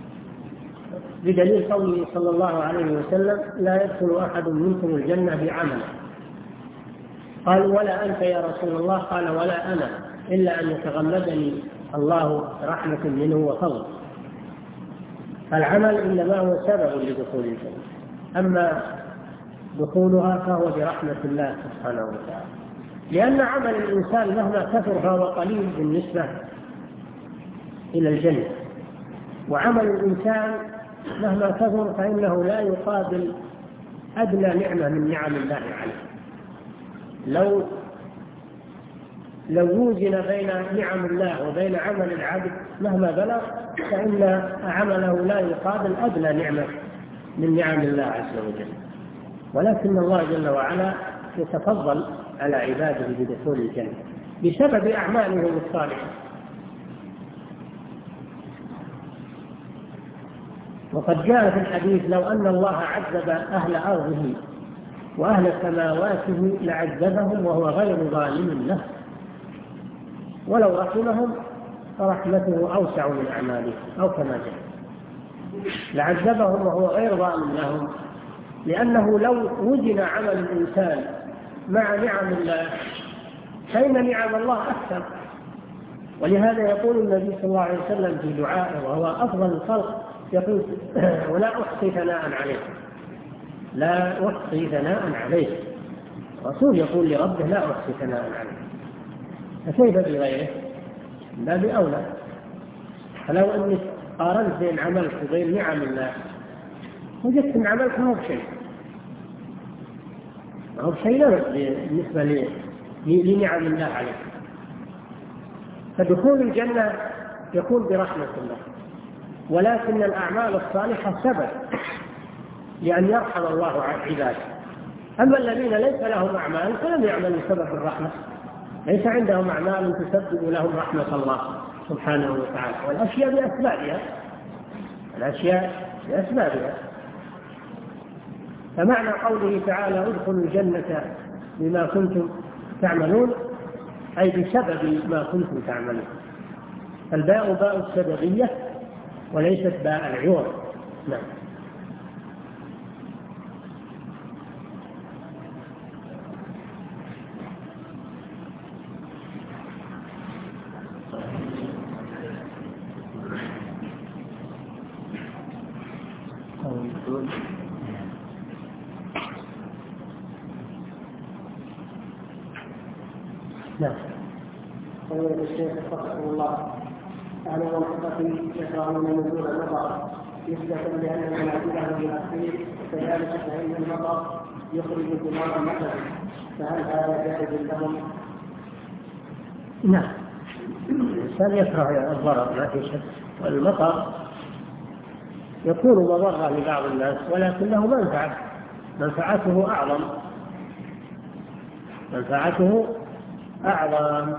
بدليل قوله صلى الله عليه وسلم لا يدخل أحد منكم الجنة بعمله. قالوا ولا أنت يا رسول الله؟ قال ولا أنا، إلا أن يتغمدني الله رحمة منه وفضل. العمل إنما هو سبب لدخول الجنة، أما دخولها فهو برحمة الله سبحانه وتعالى، لأن عمل الإنسان مهما كثر فهو قليل بالنسبة إلى الجنة، وعمل الإنسان مهما كثر فإنه لا يقابل أدنى نعمة من نعم الله عليه. لو لو وزن بين نعم الله وبين عمل العبد مهما بلغ فإن عمله لا يقابل أدنى نعمة من نعم الله عز وجل، ولكن الله جل وعلا يتفضل على عباده بدخول الجنة بسبب أعمالهم الصالحة. وقد جاء في الحديث لو أن الله عذب أهل أرضه وأهل سماواته لعذبهم وهو غير ظالم له، ولو رحمهم فرحمته أوسع من أعمالهم، أو كما جاء لعذبهم وهو غير ظالم لهم، لأنه لو وزن عمل الإنسان مع نعم الله فإن نعم الله أكثر. ولهذا يقول النبي صلى الله عليه وسلم في دعائه وهو أفضل الخلق، يقول ولا أحصي ثناء عليه، لا أحصي ثناء عليه. الرسول يقول لربه لا أحصي ثناء عليه، فكيف بغيره؟ لا بأولى. فلو أن قارنت بين عملك وبين نعم الله وجدت أن عملك ما هو بشيء، ما هو بشيء بالنسبة لنعم الله عليك. فدخول الجنة يكون برحمة الله، ولكن الأعمال الصالحة سبب لأن يرحم الله عباده. أما الذين ليس لهم أعمال فلم يعملوا سبب الرحمة، ليس عندهم أعمال تسبب لهم رحمة الله سبحانه وتعالى، والأشياء بأسبابها، الأشياء بأسبابها. فمعنى قوله تعالى ادخلوا الجنة بما كنتم تعملون أي بسبب ما كنتم تعملون. الباء باء السببية وليست باء العوض. نعم. نعم. قول الشيخ رحمه الله أهل المنطقة يكرهون نزول المطر نسبة لأن منازلهم بالأخير، وكذلك فإن المطر يخرج ثمار مثلا، فهل هذا جائز لهم؟ نعم، الإنسان يكره الضرر ما في شك، والمطر يكون مضرا لبعض الناس ولكن له منفعة، منفعته أعظم، منفعته أعظم.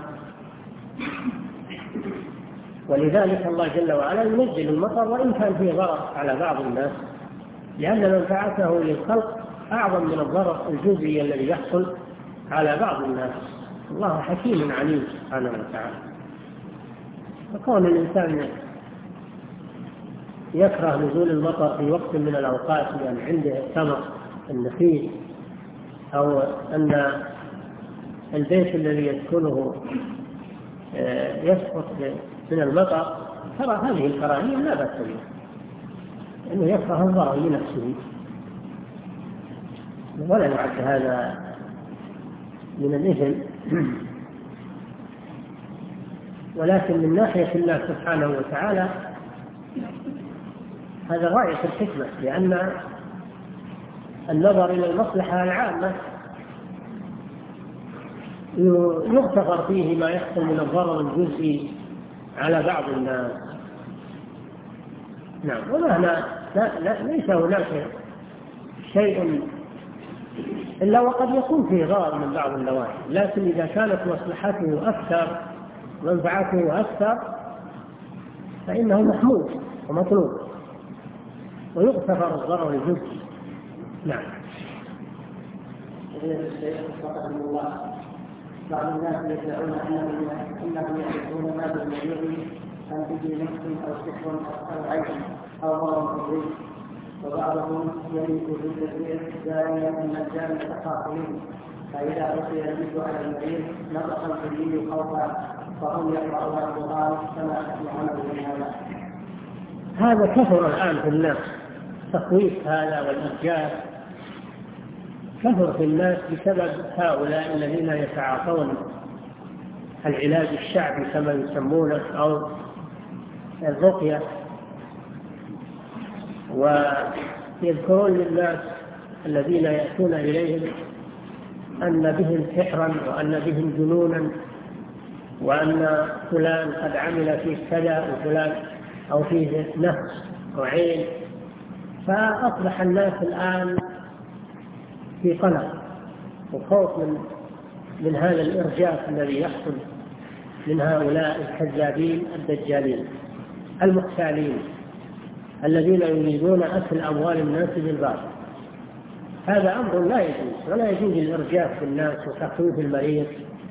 ولذلك الله جل وعلا ينزل المطر وإن كان فيه ضرر على بعض الناس، لأن منفعته للخلق أعظم من الضرر الجزئي الذي يحصل على بعض الناس. الله حكيم عليم سبحانه وتعالى. فكون الإنسان يكره نزول المطر في وقت من الأوقات لأن يعني عنده ثمر النخيل أو أن البيت الذي يسكنه يسقط من المطر، ترى هذه الكراهية لا بأس بها، لأنه يكره الضرر لنفسه، ولا يعد هذا من الإثم. ولكن من ناحية الله سبحانه وتعالى هذا غاية الحكمة، لأن النظر إلى المصلحة العامة يغتفر فيه ما يحصل من الضرر الجزئي على بعض الناس. نعم. ومهما لا لا ليس هناك شيء إلا وقد يكون فيه ضرر من بعض النواحي، لكن إذا كانت مصلحته أكثر منفعته أكثر فإنه محمود ومطلوب ويغتفر الضرر الجزئي. نعم. بعض الناس يدعون انهم يعرفون ما بالمريض ان تجي نفس او سحر او عين او مرض قبري، وبعضهم يملك بالكثير داعيا ان الجان تخافين، فاذا رقي الجد على المريض نطق الجليل خوفا فهم يقرؤون القران كما يسمعون من هذا. هذا كثر الان في الناس، تخويف هذا والارجاف كثر في الناس بسبب هؤلاء الذين يتعاطون العلاج الشعبي كما يسمونه أو الرقية، ويذكرون للناس الذين يأتون إليهم أن بهم سحرا وأن بهم جنونا وأن فلان قد عمل فيه كذا وفلان أو فيه نفس وعين. فأصبح الناس الآن في قلق وخوف من من هذا الإرجاف الذي يحصل من هؤلاء الكذابين الدجالين المختالين الذين يريدون أكل أموال الناس بالباطل. هذا أمر لا يجوز، ولا يجوز الإرجاف في الناس وتخويف المريض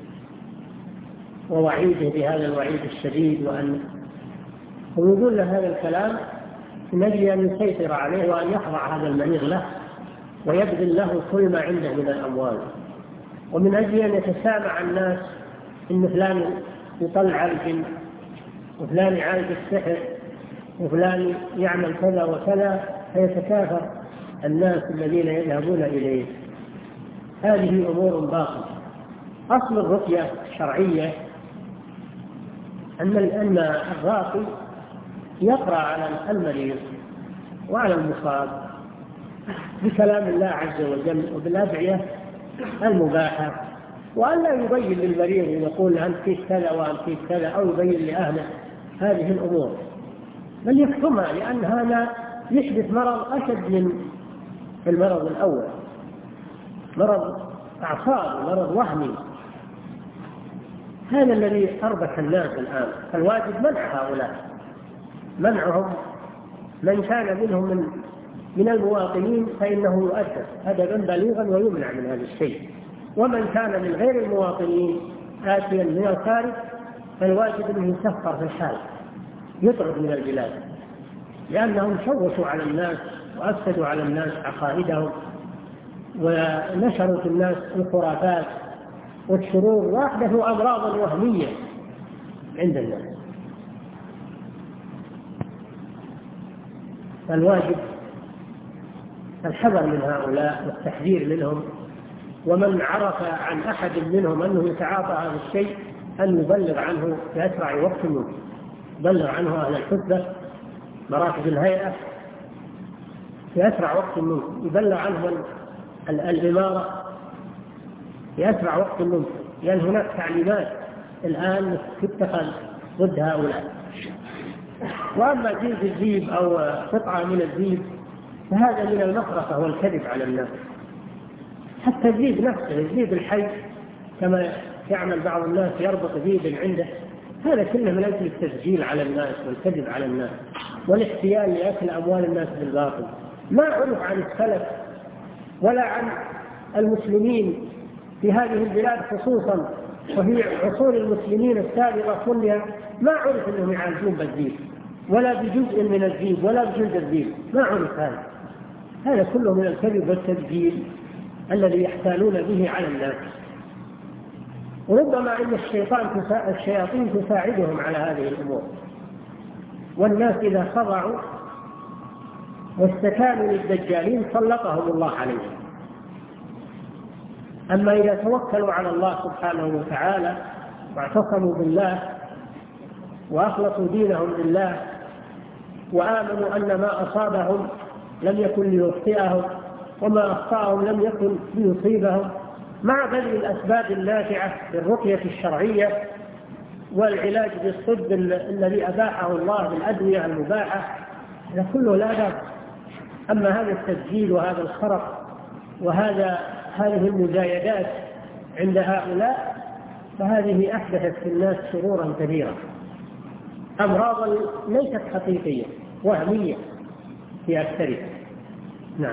ووعيده بهذا الوعيد الشديد، وأن ويقول له هذا الكلام من أجل أن يسيطر عليه وأن يخضع هذا المريض له ويبذل له كل ما عنده من الأموال، ومن أجل أن يتسامع الناس إن فلان يطلع الجن وفلان يعالج السحر وفلان يعمل كذا وكذا، فيتكاثر الناس الذين يذهبون إليه. هذه أمور باطلة. أصل الرقية الشرعية أن أن الراقي يقرأ على المريض وعلى المصاب بكلام الله عز وجل وبالأدعية المباحة، وأن لا يبين للمريض ويقول أنت فيك كذا وأنت فيك كذا، أو يبين لأهله هذه الأمور، بل يكتمها، لأن هذا يحدث مرض أشد من المرض الأول، مرض أعصاب ومرض وهمي. هذا الذي أربك الناس الآن، فالواجب منع هؤلاء، منعهم. من كان منهم من, من المواطنين فإنه يؤدب أدبا بليغا ويمنع من هذا الشيء، ومن كان من غير المواطنين آتيا من الخارج فالواجب أنه يسفر في الحال، يطرد من البلاد، لأنهم شوشوا على الناس وأفسدوا على الناس عقائدهم ونشروا في الناس الخرافات والشرور وأحدثوا أمراضا وهمية عند الناس. فالواجب الحذر من هؤلاء والتحذير منهم، ومن عرف عن أحد منهم أنه يتعاطى هذا الشيء أن يبلغ عنه في أسرع وقت ممكن، يبلغ عنه أهل الحسبة مراكز الهيئة في أسرع وقت ممكن، يبلغ عنه الإمارة في أسرع وقت ممكن، لأن هناك تعليمات الآن تتخذ ضد هؤلاء. وأما جلد الذيب أو قطعة من الذيب فهذا من المخرقة والكذب على الناس. حتى الذيب نفسه، الذيب الحي كما يعمل بعض الناس يربط ذيب عنده، هذا كله من أجل التسجيل على الناس والكذب على الناس والاحتيال لأكل أموال الناس بالباطل. ما عرف عن السلف ولا عن المسلمين في هذه البلاد خصوصا وفي عصور المسلمين السابقة كلها، ما عرف أنهم يعالجون بالذيب ولا بجزء من الذيب ولا بجلد الذيب، ما عرف هذا. هذا كله من الكذب والتسجيل الذي يحتالون به على الناس. وربما أن الشيطان الشياطين تساعدهم على هذه الأمور، والناس إذا خضعوا واستكانوا للدجالين سلطهم الله عليهم. أما إذا توكلوا على الله سبحانه وتعالى واعتصموا بالله وأخلصوا دينهم لله وآمنوا أن ما أصابهم لم يكن ليخطئهم وما أخطأهم لم يكن ليصيبهم، مع بذل الأسباب النافعة بالرقية الشرعية والعلاج بالطب الذي أباحه الله بالأدوية المباحة، هذا كله لا بأس. أما هذا التسجيل وهذا الخرق وهذا هذه المزايدات عند هؤلاء فهذه أحدثت في الناس شرورا كثيرا، أمراضا ليست حقيقية وهمية في أكثرها. نعم.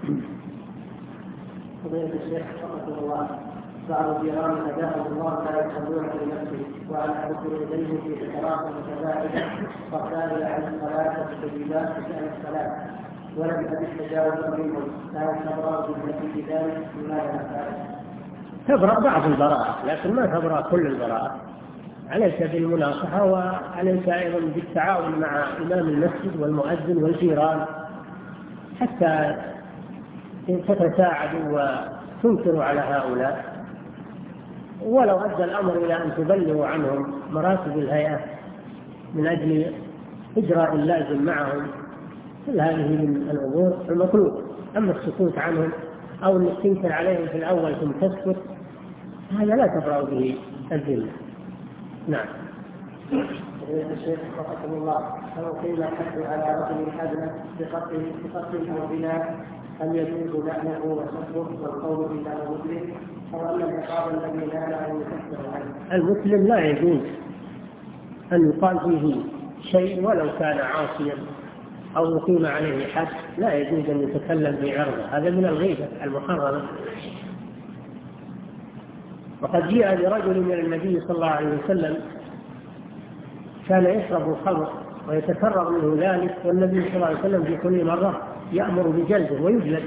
فضيلة الشيخ رحمه الله، بعض الجيران هداهم الله لا يصلون في نفسه وعلى حضور إليه في حراسة متباعدة فقال عن الصلاة والتجديدات بشأن الصلاة ولم يحدث تجاوز منهم، فهل تبرأ بالتي بذلك؟ لماذا نفعل؟ تبرأ بعض البراءة لكن ما تبرأ كل البراءة. عليك بالمناصحة وعليك أيضا بالتعاون مع إمام المسجد والمؤذن والجيران حتى تتساعدوا وتنكروا على هؤلاء، ولو أدى الأمر إلى أن تبلغوا عنهم مراتب الهيئة من أجل إجراء اللازم معهم، كل هذه من الأمور المطلوب. أما السكوت عنهم أو أن تنكر عليهم في الأول ثم تسكت هذا لا تبرأ به الذمة. نعم. الشيخ رحمه الله، لو قيل الحد على رجل حدث بقتل بقتل أو بناء هل يجوز لعنه وسبه والقول بأنه مسلم أو أن العقاب الذي ناله يكفر عنه؟ المسلم لا يجوز أن يقال فيه شيء ولو كان عاصيا أو يقيم عليه حد، لا يجوز أن يتكلم في عرضه، هذا من الغيبة المحرمة. وقد جاء لرجل من النبي صلى الله عليه وسلم كان يشرب الخمر ويتكرر منه ذلك، والنبي صلى الله عليه وسلم في كل مرة يأمر بجلده ويجلد،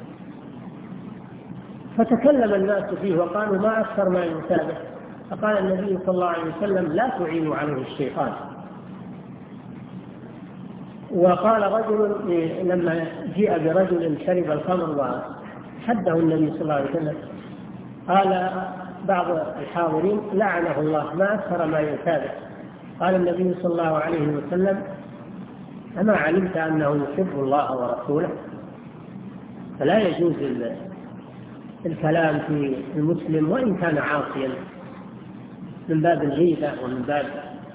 فتكلم الناس فيه وقالوا ما أكثر ما يسابه، فقال النبي صلى الله عليه وسلم لا تعينوا عليه الشيطان. وقال رجل لما جاء برجل شرب الخمر وحده النبي صلى الله عليه وسلم قال بعض الحاضرين لعنه الله ما أكثر ما يسابه، قال النبي صلى الله عليه وسلم أما علمت أنه يحب الله ورسوله فلا يجوز الكلام في المسلم وإن كان عاصيا، من باب الغيبة ومن باب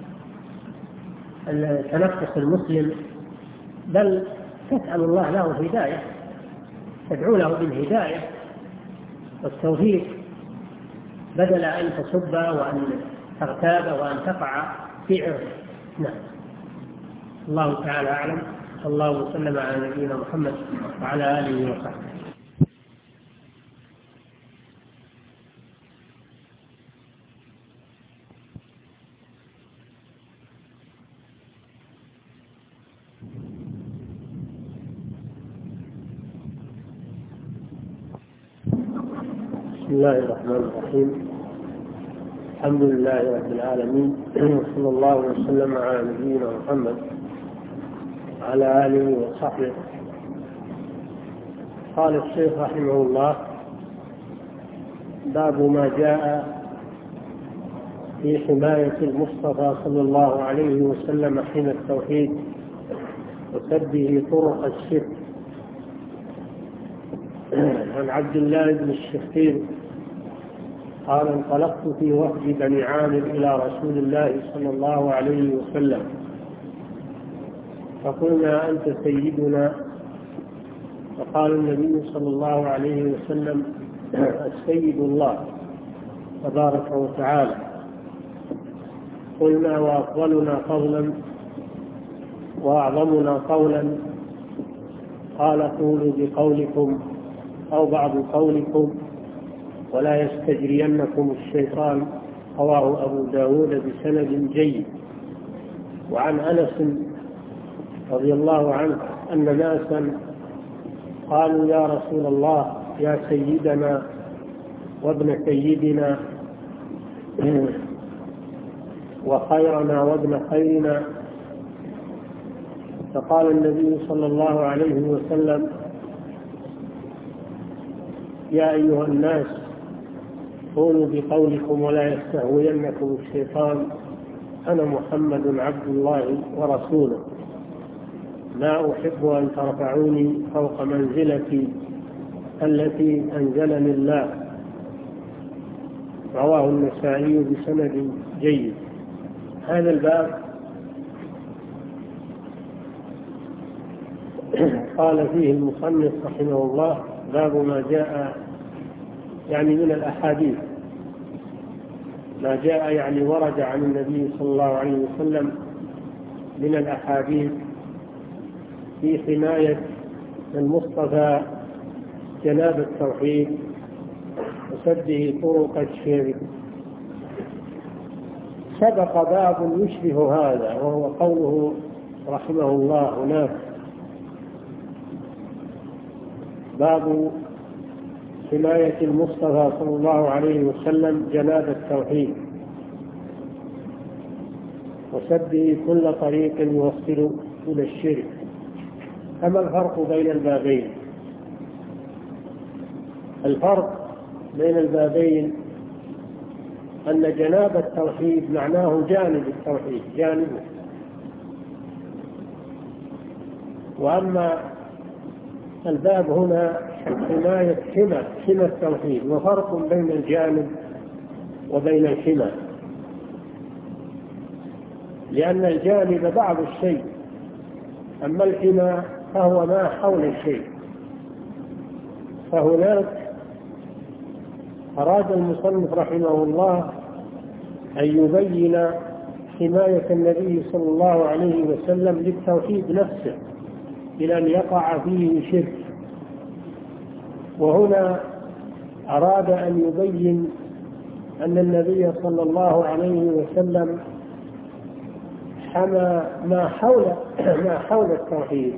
تنقص المسلم، بل تسأل الله له الهداية، تدعو له بالهداية والتوفيق، بدل أن تسب وأن تغتاب وأن تقع في عرض. نعم. الله تعالى أعلم. صلى الله وسلم على نبينا محمد وعلى آله وصحبه. بسم الله الرحمن الرحيم. الحمد لله رب العالمين، وصلى الله وسلم على نبينا محمد وعلى آله وصحبه. قال الشيخ رحمه الله: باب ما جاء في حماية المصطفى صلى الله عليه وسلم حين التوحيد وسده طرق الشرك. عن عبد الله بن الشخير قال: انطلقت في وفد بني عامر إلى رسول الله صلى الله عليه وسلم فقلنا: أنت سيدنا. فقال النبي صلى الله عليه وسلم: السيد الله تبارك وتعالى. قلنا: وأفضلنا فضلا وأعظمنا قولا؟ قال: قولوا بقولكم أو بعض قولكم ولا يستجرينكم الشيطان. رواه أبو داود بسند جيد. وعن أنس رضي الله عنه أن ناسا قالوا: يا رسول الله، يا سيدنا وابن سيدنا وخيرنا وابن خيرنا. فقال النبي صلى الله عليه وسلم: يا أيها الناس، قولوا بقولكم ولا يستهوينكم الشيطان. أنا محمد عبد الله ورسوله، لا أحب أن ترفعوني فوق منزلتي التي أنزلني الله. رواه النسائي بسند جيد. هذا الباب قال فيه المصنف رحمه الله: باب ما جاء، يعني من الأحاديث، ما جاء يعني ورد عن النبي صلى الله عليه وسلم من الأحاديث في حماية المصطفى جناب التوحيد وسده طرق الشرك. سبق باب يشبه هذا، وهو قوله رحمه الله هناك: باب حماية المصطفى صلى الله عليه وسلم جناب التوحيد وسده كل طريق يوصل إلى الشرك. فما الفرق بين البابين؟ الفرق بين البابين أن جناب التوحيد معناه جانب التوحيد، جانبه. وأما الباب هنا حماية حمى حمى التوحيد، وفرق بين الجانب وبين الحمى، لأن الجانب بعض الشيء، أما الحمى فهو ما حول الشيء. فهناك أراد المصنف رحمه الله أن يبين حماية النبي صلى الله عليه وسلم للتوحيد نفسه إلى أن يقع فيه شرك. وهنا أراد أن يبين أن النبي صلى الله عليه وسلم حمى ما حول ما حول التوحيد.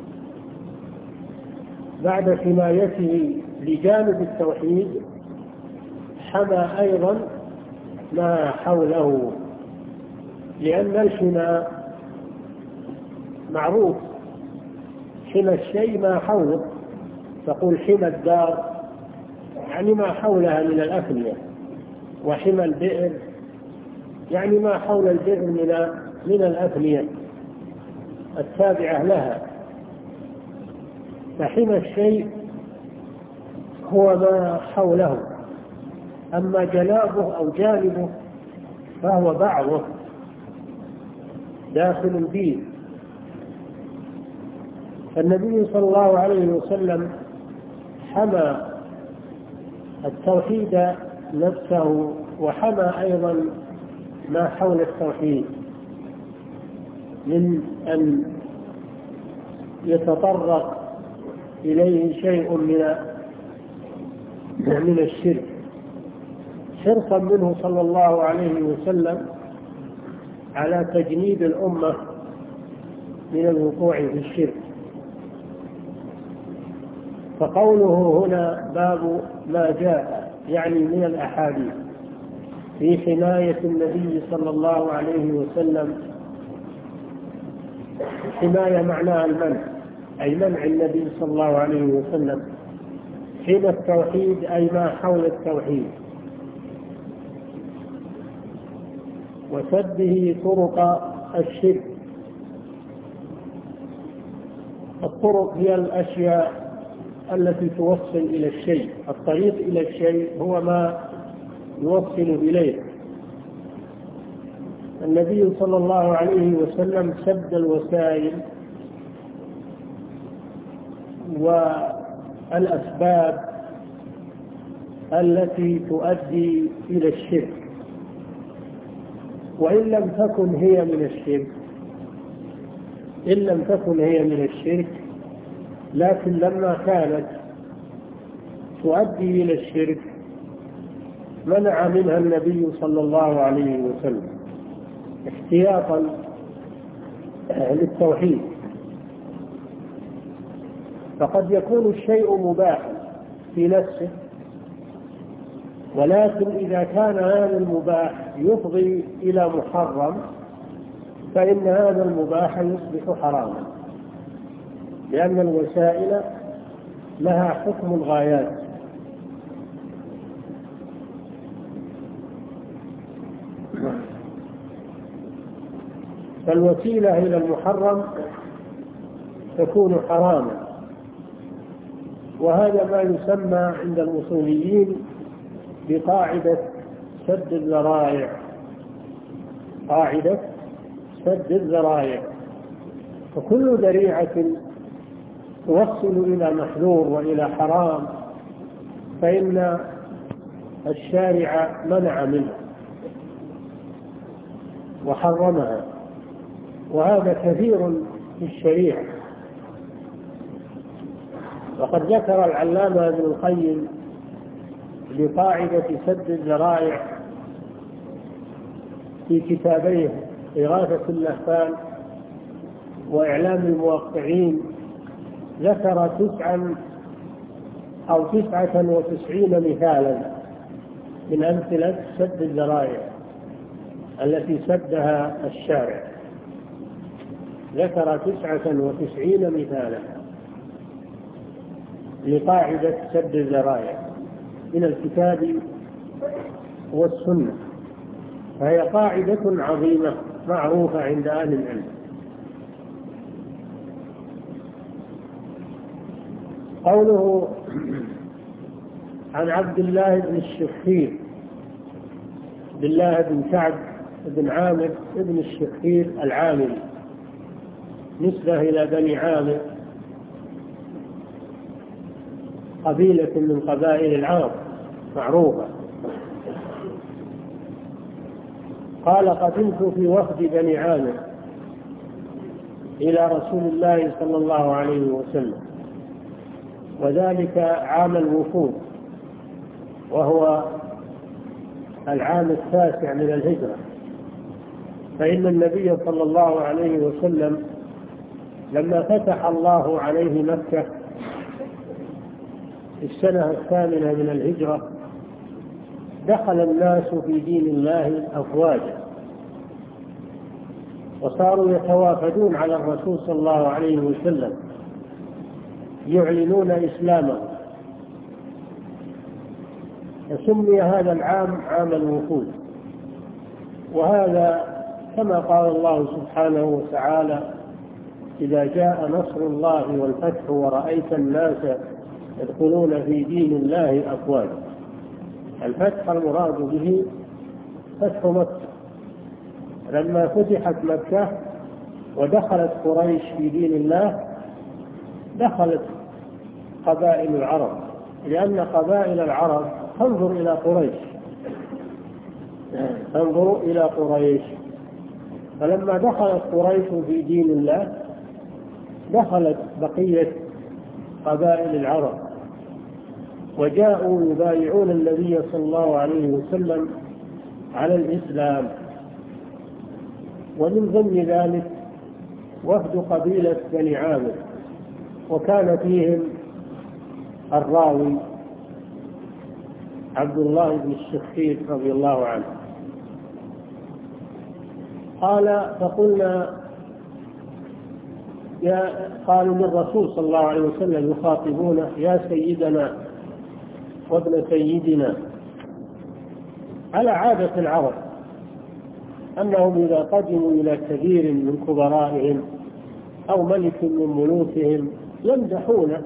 بعد حمايته لجانب التوحيد حمى أيضا ما حوله، لأن الحمى معروف، حمى الشيء ما حوله. تقول حمى الدار يعني ما حولها من الأفنية، وحمى البئر يعني ما حول البئر من من الأفنية. التابعة لها. فحمى الشيء هو ما حوله، أما جنابه أو جانبه فهو بعضه داخل فيه. فالنبي صلى الله عليه وسلم حمى التوحيد نفسه، وحمى أيضا ما حول التوحيد من أن يتطرق إليه شيء من من الشرك، حرصا منه صلى الله عليه وسلم على تجنيب الأمة من الوقوع في الشرك. فقوله هنا باب ما جاء يعني من الأحاديث في حماية النبي صلى الله عليه وسلم. حماية معناها المنع، أي منع النبي صلى الله عليه وسلم حمى التوحيد أي ما حول التوحيد، وسده طرق الشرك. الطرق هي الأشياء التي توصل إلى الشيء، الطريق إلى الشيء هو ما يوصل إليه. النبي صلى الله عليه وسلم سد الوسائل والأسباب التي تؤدي إلى الشرك، وإن لم تكن هي من الشرك إن لم تكن هي من الشرك لكن لما كانت تؤدي إلى الشرك منع منها النبي صلى الله عليه وسلم احتياطا للتوحيد. فقد يكون الشيء مباحا في نفسه، ولكن إذا كان هذا المباح يفضي إلى محرم فإن هذا المباح يصبح حراما، لأن الوسائل لها حكم الغايات. فالوسيلة إلى المحرم تكون حراما، وهذا ما يسمى عند الأصوليين بقاعدة سد الذرائع. قاعدة سد الذرائع، فكل ذريعة توصل إلى محذور وإلى حرام فإن الشارع منع منها وحرمها، وهذا كثير في الشريعة. وقد ذكر العلامة ابن القيم لقاعدة سد الذرائع في كتابيه إغاثة اللهفان وإعلام الموقعين، ذكر تسعا أو تسعة وتسعين مثالا من أمثلة سد الذرائع التي سدها الشارع، ذكر تسعة وتسعين مثالا لقاعدة سد الذرائع من الكتاب والسنة، فهي قاعدة عظيمة معروفة عند أهل العلم. قوله عن عبد الله بن الشخير، عبد الله بن كعب بن عامر بن الشخير العامري، نسبة إلى بني عامر، قبيلة من قبائل العرب معروفة. قال قدمت في وفد بني عامر إلى رسول الله صلى الله عليه وسلم، وذلك عام الوفود، وهو العام التاسع من الهجرة. فإن النبي صلى الله عليه وسلم لما فتح الله عليه مكة في السنة الثامنة من الهجرة دخل الناس في دين الله أفواجا، وصاروا يتوافدون على الرسول صلى الله عليه وسلم يعلنون إسلامه، فسمي هذا العام عام الوفود. وهذا كما قال الله سبحانه وتعالى إذا جاء نصر الله والفتح ورأيت الناس يدخلون في دين الله أفواجا. الفتح المراد به فتح مكة، لما فتحت مكة ودخلت قريش في دين الله دخلت قبائل العرب، لأن قبائل العرب تنظر إلى قريش تنظر إلى قريش فلما دخلت قريش في دين الله دخلت بقية قبائل العرب وجاءوا يبايعون النبي صلى الله عليه وسلم على الإسلام. ومن ضمن ذلك وفد قبيلة بني عامر، وكان فيهم الراوي عبد الله بن الشخير رضي الله عنه. قال فقلنا يا قالوا للرسول صلى الله عليه وسلم يخاطبونه يا سيدنا وابن سيدنا، على عادة العرب أنهم إذا قدموا إلى كبير من كبرائهم أو ملك من ملوكهم يمدحونه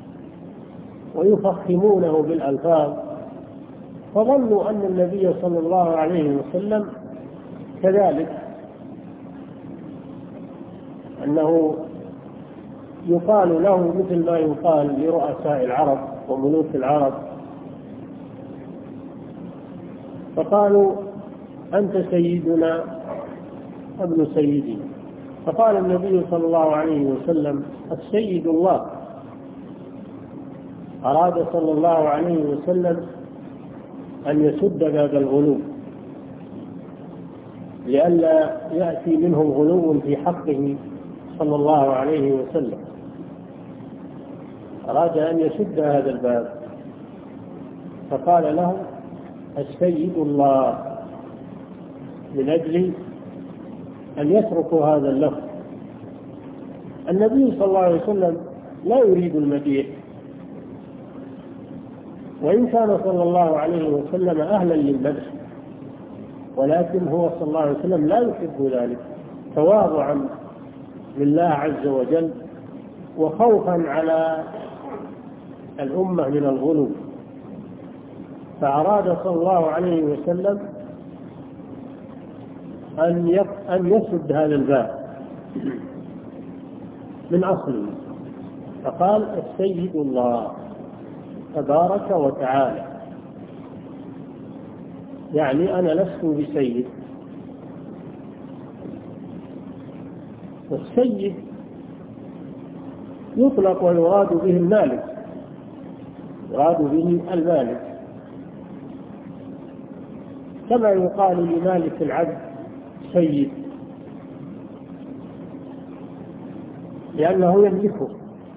ويفخمونه بالألفاظ، فظنوا أن النبي صلى الله عليه وسلم كذلك، أنه يقال له مثل ما يقال لرؤساء العرب وملوك العرب. فقالوا أنت سيدنا ابن سيدنا. فقال النبي صلى الله عليه وسلم السيد الله. أراد صلى الله عليه وسلم أن يسد باب الغلو لئلا يأتي منهم غلو في حقه صلى الله عليه وسلم، أراد أن يسد هذا الباب فقال له السيد الله، من أجل أن يتركوا هذا اللفظ. النبي صلى الله عليه وسلم لا يريد المديح، وإن كان صلى الله عليه وسلم أهلا للمدح، ولكن هو صلى الله عليه وسلم لا يحب ذلك تواضعا لله عز وجل وخوفا على الأمة من الغلو. فأراد صلى الله عليه وسلم أن يسد هذا الباب من أصله، فقال السيد الله تبارك وتعالى، يعني أنا لست بسيد. والسيد يطلق ويراد به المالك، يراد به المالك، كما يقال لمالك العبد سيد لأنه يملكه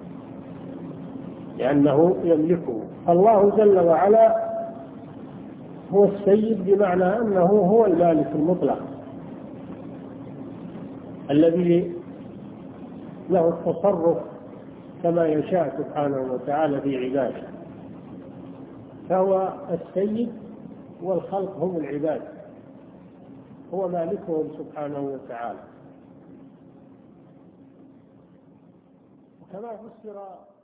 لأنه يملكه الله جل وعلا هو السيد، بمعنى أنه هو المالك المطلق الذي له التصرف كما يشاء سبحانه وتعالى في عباده، فهو السيد والخلق هم العباد، هو مالكهم سبحانه وتعالى. وكما فسر